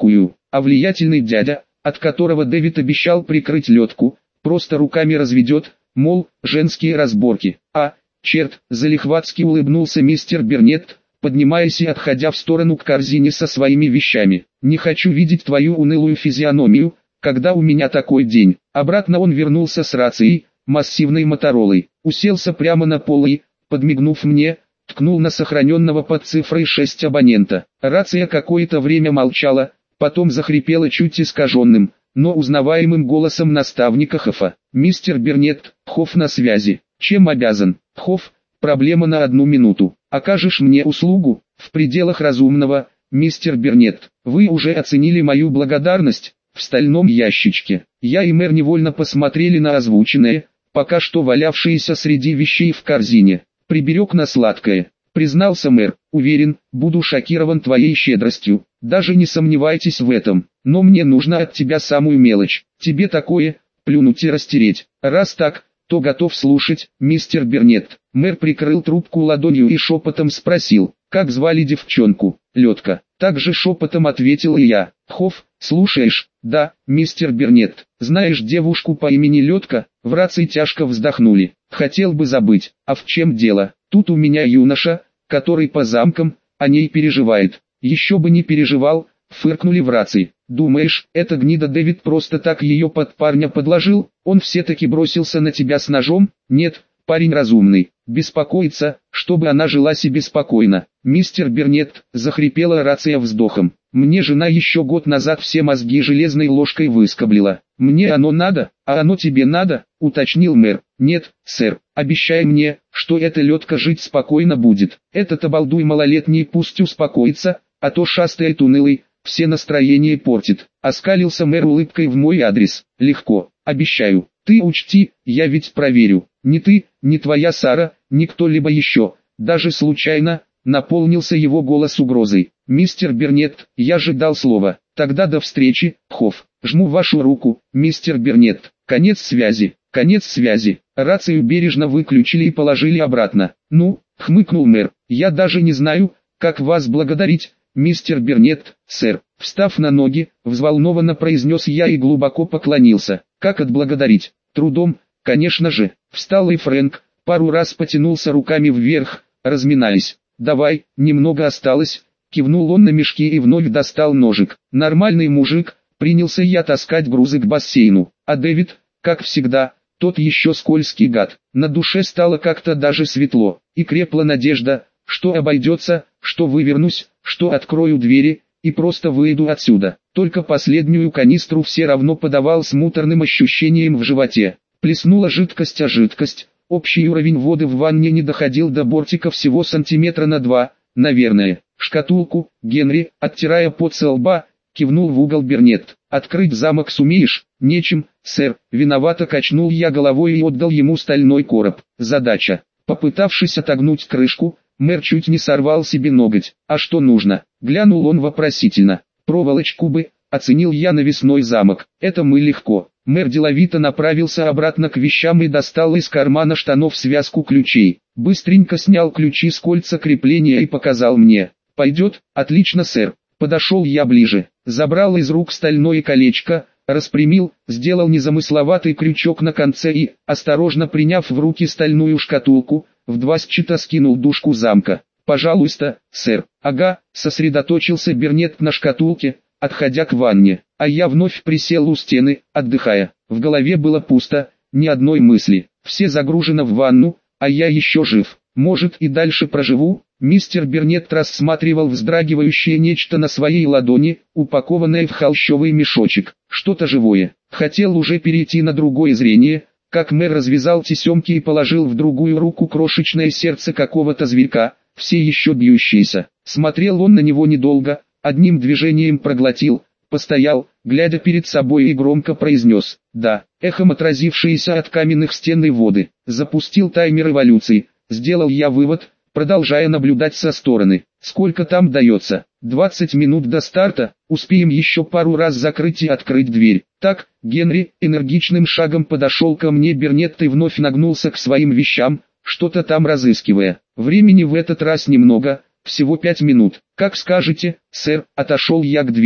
S1: а влиятельный дядя, от которого Дэвид обещал прикрыть лёдку, просто руками разведет, мол, женские разборки. Черт, залихватски улыбнулся мистер Бернетт, поднимаясь и отходя в сторону к корзине со своими вещами. Не хочу видеть твою унылую физиономию, когда у меня такой день. Обратно он вернулся с рацией, массивной моторолой, уселся прямо на пол и, подмигнув мне, ткнул на сохраненного под цифрой 6 абонента. Рация какое-то время молчала, потом захрипела чуть искаженным, но узнаваемым голосом наставника Хоффа. «Мистер Бернетт, Хофф на связи. Чем обязан?» «Хофф, проблема на 1 минуту. Окажешь мне услугу?» «В пределах разумного, мистер Бернетт. Вы уже оценили мою благодарность?» В стальном ящичке. Я и мэр невольно посмотрели на озвученное, пока что валявшееся среди вещей в корзине. «Приберег на сладкое», признался мэр. «Уверен, буду шокирован твоей щедростью. Даже не сомневайтесь в этом. Но мне нужно от тебя самую мелочь. Тебе такое, плюнуть и растереть. Раз так, то готов слушать, мистер Бернетт». Мэр прикрыл трубку ладонью и шепотом спросил, как звали девчонку. «Лёдка». Также шепотом ответил и я. «Хофф, слушаешь?» «Да, мистер Бернетт. Знаешь девушку по имени Лёдка?» В рации тяжко вздохнули. «Хотел бы забыть. А в чем дело? Тут у меня юноша, который по замкам, о ней переживает». «Еще бы не переживал», фыркнули в рации. «Думаешь, эта гнида Дэвид просто так ее под парня подложил? Он все-таки бросился на тебя с ножом?» «Нет, парень разумный. Беспокоится, чтобы она жила себе спокойно». «Мистер Бернетт», захрипела рация вздохом. «Мне жена еще год назад все мозги железной ложкой выскоблила. Мне оно надо, а оно тебе надо?» уточнил мэр. «Нет, сэр, обещай мне, что эта Лёдка жить спокойно будет. Этот обалдуй малолетний пусть успокоится, а то шастает унылый, все настроение портит». Оскалился мэр улыбкой в мой адрес. «Легко, обещаю. Ты учти, я ведь проверю. Ни ты, ни твоя Сара, ни кто-либо еще, даже случайно», наполнился его голос угрозой. «Мистер Бернетт, я же дал слово. Тогда до встречи, Хофф. Жму вашу руку, мистер Бернетт». Конец связи. Конец связи. Рацию бережно выключили и положили обратно. «Ну», хмыкнул мэр, «я даже не знаю, как вас благодарить, мистер Бернетт, сэр». Встав на ноги, взволнованно произнес я и глубоко поклонился. «Как отблагодарить?» «Трудом, конечно же». Встал и Фрэнк, пару раз потянулся руками вверх, разминались. «Давай, немного осталось», кивнул он на мешки и вновь достал ножик. «Нормальный мужик», принялся я таскать грузы к бассейну. А Дэвид, как всегда, тот еще скользкий гад. На душе стало как-то даже светло, и крепла надежда, что обойдется, что вывернусь, что открою двери, и просто выйду отсюда. Только последнюю канистру все равно подавал с муторным ощущением в животе. Плеснула жидкость, а жидкость, общий уровень воды в ванне не доходил до бортика всего сантиметра на 2, наверное. «Шкатулку, Генри», оттирая пот со лба, кивнул в угол Бернетт. «Открыть замок сумеешь?» «Нечем, сэр», виновато качнул я головой и отдал ему стальной короб. «Задача». Попытавшись отогнуть крышку, мэр чуть не сорвал себе ноготь. «А что нужно?» Глянул он вопросительно. «Проволочку бы», оценил я навесной замок. «Это мы легко». Мэр деловито направился обратно к вещам и достал из кармана штанов связку ключей. Быстренько снял ключи с кольца крепления и показал мне. «Пойдет?» «Отлично, сэр». Подошел я ближе, забрал из рук стальное колечко, распрямил, сделал незамысловатый крючок на конце и, осторожно приняв в руки стальную шкатулку, в 2 счета скинул дужку замка. «Пожалуйста, сэр». «Ага», сосредоточился Бернетт на шкатулке, отходя к ванне, а я вновь присел у стены, отдыхая. В голове было пусто, ни одной мысли. Все загружено в ванну, а я еще жив. Может, и дальше проживу? Мистер Бернетт рассматривал вздрагивающее нечто на своей ладони, упакованное в холщовый мешочек. Что-то живое. Хотел уже перейти на другое зрение, как мэр развязал тесемки и положил в другую руку крошечное сердце какого-то зверька, все еще бьющееся. Смотрел он на него недолго, одним движением проглотил, постоял, глядя перед собой и громко произнес «да», эхом отразившиеся от каменных стен и воды. Запустил таймер эволюции, сделал я вывод, продолжая наблюдать со стороны. «Сколько там дается?» 20 минут до старта, успеем еще пару раз закрыть и открыть дверь. Так, Генри энергичным шагом подошел ко мне Бернетт и вновь нагнулся к своим вещам, что-то там разыскивая. Времени в этот раз немного, всего 5 минут. «Как скажете, сэр», отошел я к двери.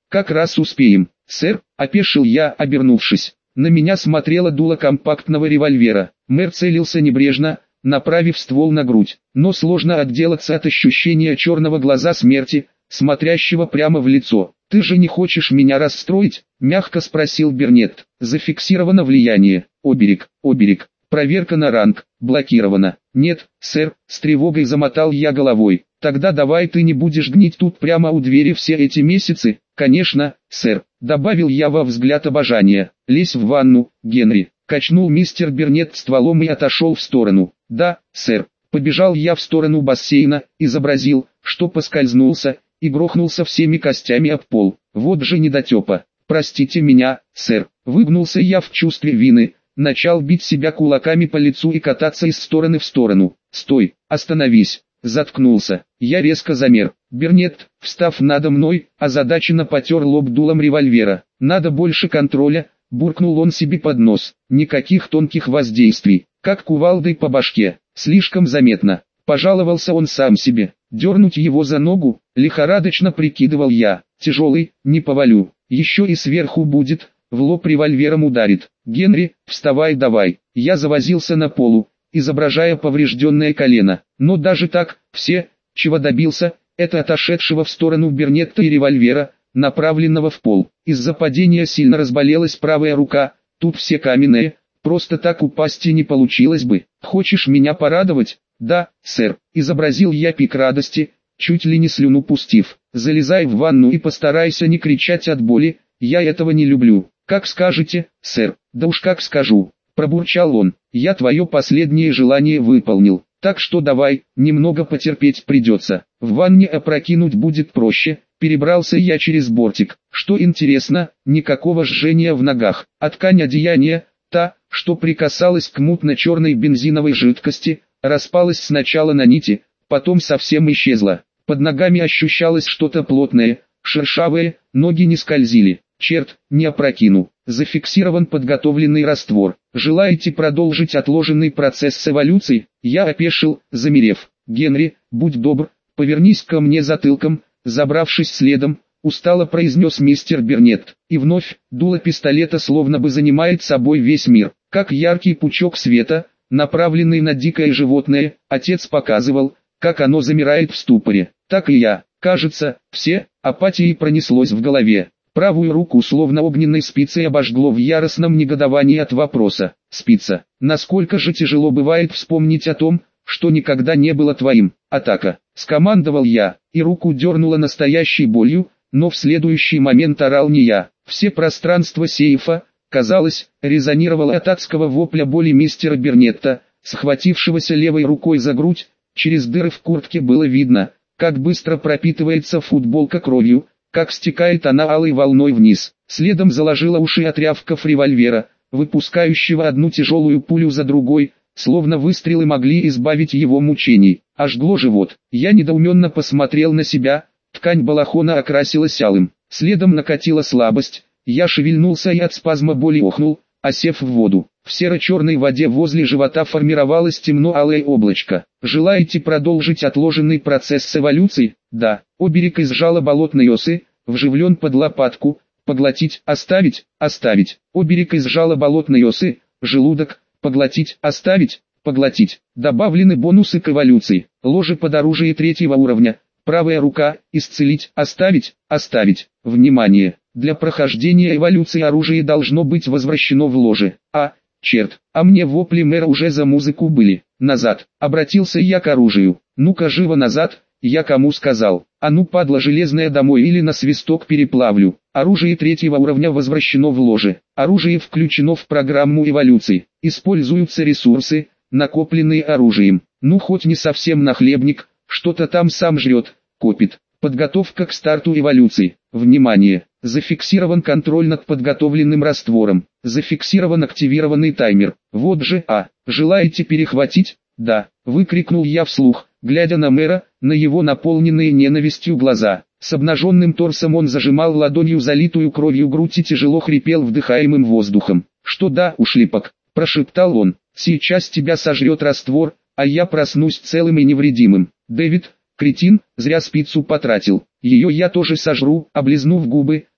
S1: Как раз успеем, сэр, опешил я, обернувшись. На меня смотрело дуло компактного револьвера. Мэр целился небрежно, направив ствол на грудь. Но сложно отделаться от ощущения черного глаза смерти, смотрящего прямо в лицо. «Ты же не хочешь меня расстроить?» – мягко спросил Бернетт. «Зафиксировано влияние. Оберег, оберег. Проверка на ранг. Блокировано». «Нет, сэр», – с тревогой замотал я головой. «Тогда давай ты не будешь гнить тут прямо у двери все эти месяцы». «Конечно, сэр», – добавил я во взгляд обожания. «Лезь в ванну, Генри», – качнул мистер Бернетт стволом и отошел в сторону. «Да, сэр». Побежал я в сторону бассейна, изобразил, что поскользнулся, и грохнулся всеми костями об пол. Вот же недотепа. «Простите меня, сэр», — выгнулся я в чувстве вины, начал бить себя кулаками по лицу и кататься из стороны в сторону. «Стой, остановись», — заткнулся. Я резко замер. Бернетт, встав надо мной, озадаченно потер лоб дулом револьвера. «Надо больше контроля», — буркнул он себе под нос. «Никаких тонких воздействий, как кувалдой по башке, слишком заметно». Пожаловался он сам себе. Дернуть его за ногу, лихорадочно прикидывал я. Тяжелый, не повалю. Еще и сверху будет, в лоб револьвером ударит. «Генри, вставай давай». Я завозился на полу, изображая поврежденное колено. Но даже так, все, чего добился, это отошедшего в сторону Бернетта и револьвера, направленного в пол. Из-за падения сильно разболелась правая рука, тут все каменные, просто так упасть и не получилось бы. «Хочешь меня порадовать?» «Да, сэр», — изобразил я пик радости, чуть ли не слюну пустив. «Залезай в ванну и постарайся не кричать от боли, я этого не люблю». «Как скажете, сэр». «Да уж как скажу», — пробурчал он. «Я твое последнее желание выполнил, так что давай, немного потерпеть придется. В ванне опрокинуть будет проще». Перебрался я через бортик. Что интересно, никакого жжения в ногах, а ткань одеяния, та, что прикасалась к мутно-черной бензиновой жидкости, распалась сначала на нити, потом совсем исчезла. Под ногами ощущалось что-то плотное, шершавое, ноги не скользили. Черт, не опрокину. Зафиксирован подготовленный раствор. Желаете продолжить отложенный процесс с эволюцией? Я опешил, замерев. «Генри, будь добр, повернись ко мне затылком», забравшись следом, устало произнес мистер Бернетт. И вновь, дуло пистолета словно бы занимает собой весь мир. Как яркий пучок света, направленный на дикое животное, отец показывал, как оно замирает в ступоре. Так и я, кажется, все, апатией пронеслось в голове. Правую руку словно огненной спицей обожгло в яростном негодовании от вопроса. «Спица, насколько же тяжело бывает вспомнить о том, что никогда не было твоим». «Атака», — скомандовал я, и руку дернуло настоящей болью, но в следующий момент орал не я. Все пространство сейфа, казалось, резонировало от адского вопля боли мистера Бернетта, схватившегося левой рукой за грудь. Через дыры в куртке было видно, как быстро пропитывается футболка кровью, как стекает она алой волной вниз. Следом заложила уши от рявков револьвера, выпускающего одну тяжелую пулю за другой, словно выстрелы могли избавить его мучений. Ожгло живот. Я недоуменно посмотрел на себя, ткань балахона окрасилась алым. Следом накатила слабость, я шевельнулся и от спазма боли охнул, осев в воду. В серо-черной воде возле живота формировалось темно-алое облачко. «Желаете продолжить отложенный процесс с эволюцией?» «Да». Оберег из жала болотной осы, вживлен под лопатку. «Поглотить, оставить, оставить». Оберег из жала болотной осы, желудок. «Поглотить, оставить, поглотить». Добавлены бонусы к эволюции. Ложе под оружие 3-го уровня. Правая рука, исцелить, оставить, оставить. Внимание! Для прохождения эволюции оружие должно быть возвращено в ложе. Черт, а мне вопли мэра уже за музыку были. Назад, обратился я к оружию. Ну-ка живо назад, я кому сказал. А ну падла железная домой или на свисток переплавлю. Оружие 3-го уровня возвращено в ложе. Оружие включено в программу эволюции. Используются ресурсы, накопленные оружием. Ну хоть не совсем нахлебник, что-то там сам жрет, копит. Подготовка к старту эволюции. Внимание! Зафиксирован контроль над подготовленным раствором. Зафиксирован активированный таймер. Вот же, желаете перехватить? Да, выкрикнул я вслух, глядя на мэра, на его наполненные ненавистью глаза. С обнаженным торсом он зажимал ладонью залитую кровью грудь и тяжело хрипел вдыхаемым воздухом. «Что да, ушлепок», – прошептал он, – «сейчас тебя сожрет раствор, а я проснусь целым и невредимым». «Дэвид, кретин, зря спицу потратил. Ее я тоже сожру», – облизнув губы,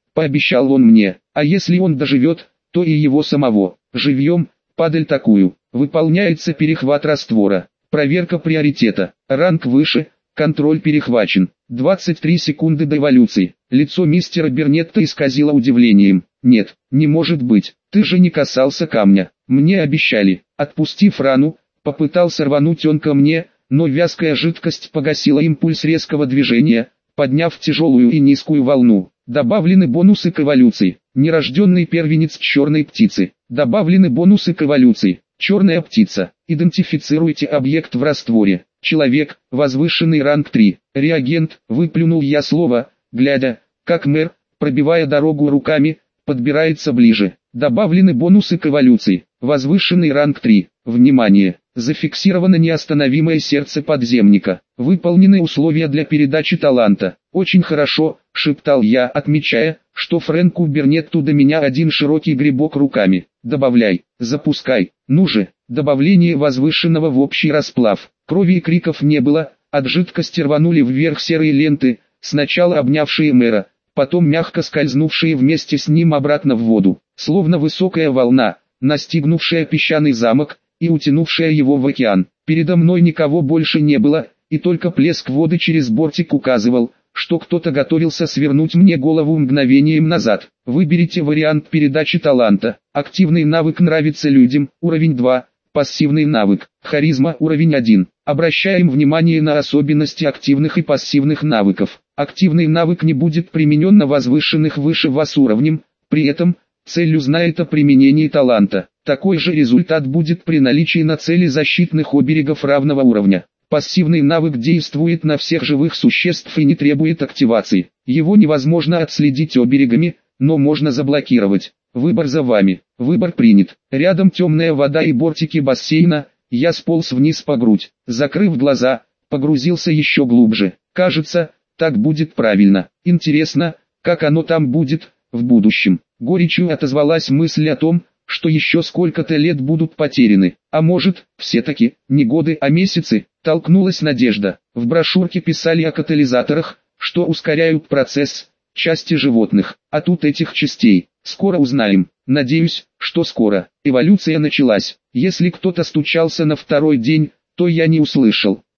S1: пообещал он мне, а если он доживет, то и его самого. Живьем, падаль такую. Выполняется перехват раствора. Проверка приоритета. Ранг выше, контроль перехвачен. 23 секунды до эволюции. Лицо мистера Бернетта исказило удивлением. Нет, не может быть, ты же не касался камня. Мне обещали. Отпустив рану, попытался рвануть он ко мне, но вязкая жидкость погасила импульс резкого движения, подняв тяжелую и низкую волну. Добавлены бонусы к эволюции. Нерожденный первенец черной птицы. Добавлены бонусы к эволюции. Черная птица. Идентифицируйте объект в растворе. Человек, возвышенный ранг 3. Реагент, выплюнул я слово, глядя, как мэр, пробивая дорогу руками, подбирается ближе. Добавлены бонусы к эволюции. Возвышенный ранг 3. Внимание! Зафиксировано неостановимое сердце подземника. Выполнены условия для передачи таланта. Очень хорошо, шептал я, отмечая, что Фрэнку Бернетту до меня один широкий грибок руками. Добавляй, запускай, ну же, добавление возвышенного в общий расплав. Крови и криков не было, от жидкости рванули вверх серые ленты, сначала обнявшие мэра, потом мягко скользнувшие вместе с ним обратно в воду, словно высокая волна, настигнувшая песчаный замок и утянувшая его в океан. Передо мной никого больше не было, и только плеск воды через бортик указывал, что кто-то готовился свернуть мне голову мгновением назад. Выберите вариант передачи таланта. Активный навык нравится людям, уровень 2, пассивный навык, харизма уровень 1. Обращаем внимание на особенности активных и пассивных навыков. Активный навык не будет применен на возвышенных выше вас уровнем, при этом, цель узнает о применении таланта. Такой же результат будет при наличии на цели защитных оберегов равного уровня. Пассивный навык действует на всех живых существ и не требует активации. Его невозможно отследить оберегами, но можно заблокировать. Выбор за вами. Выбор принят. Рядом темная вода и бортики бассейна, я сполз вниз по грудь. Закрыв глаза, погрузился еще глубже. Кажется, так будет правильно. Интересно, как оно там будет, в будущем. Горечью отозвалась мысль о том, что еще сколько-то лет будут потеряны, а может, все-таки, не годы, а месяцы, толкнулась надежда. В брошюрке писали о катализаторах, что ускоряют процесс, части животных, а тут этих частей. Скоро узнаем, надеюсь, что скоро. Эволюция началась. Если кто-то стучался на второй день, то я не услышал.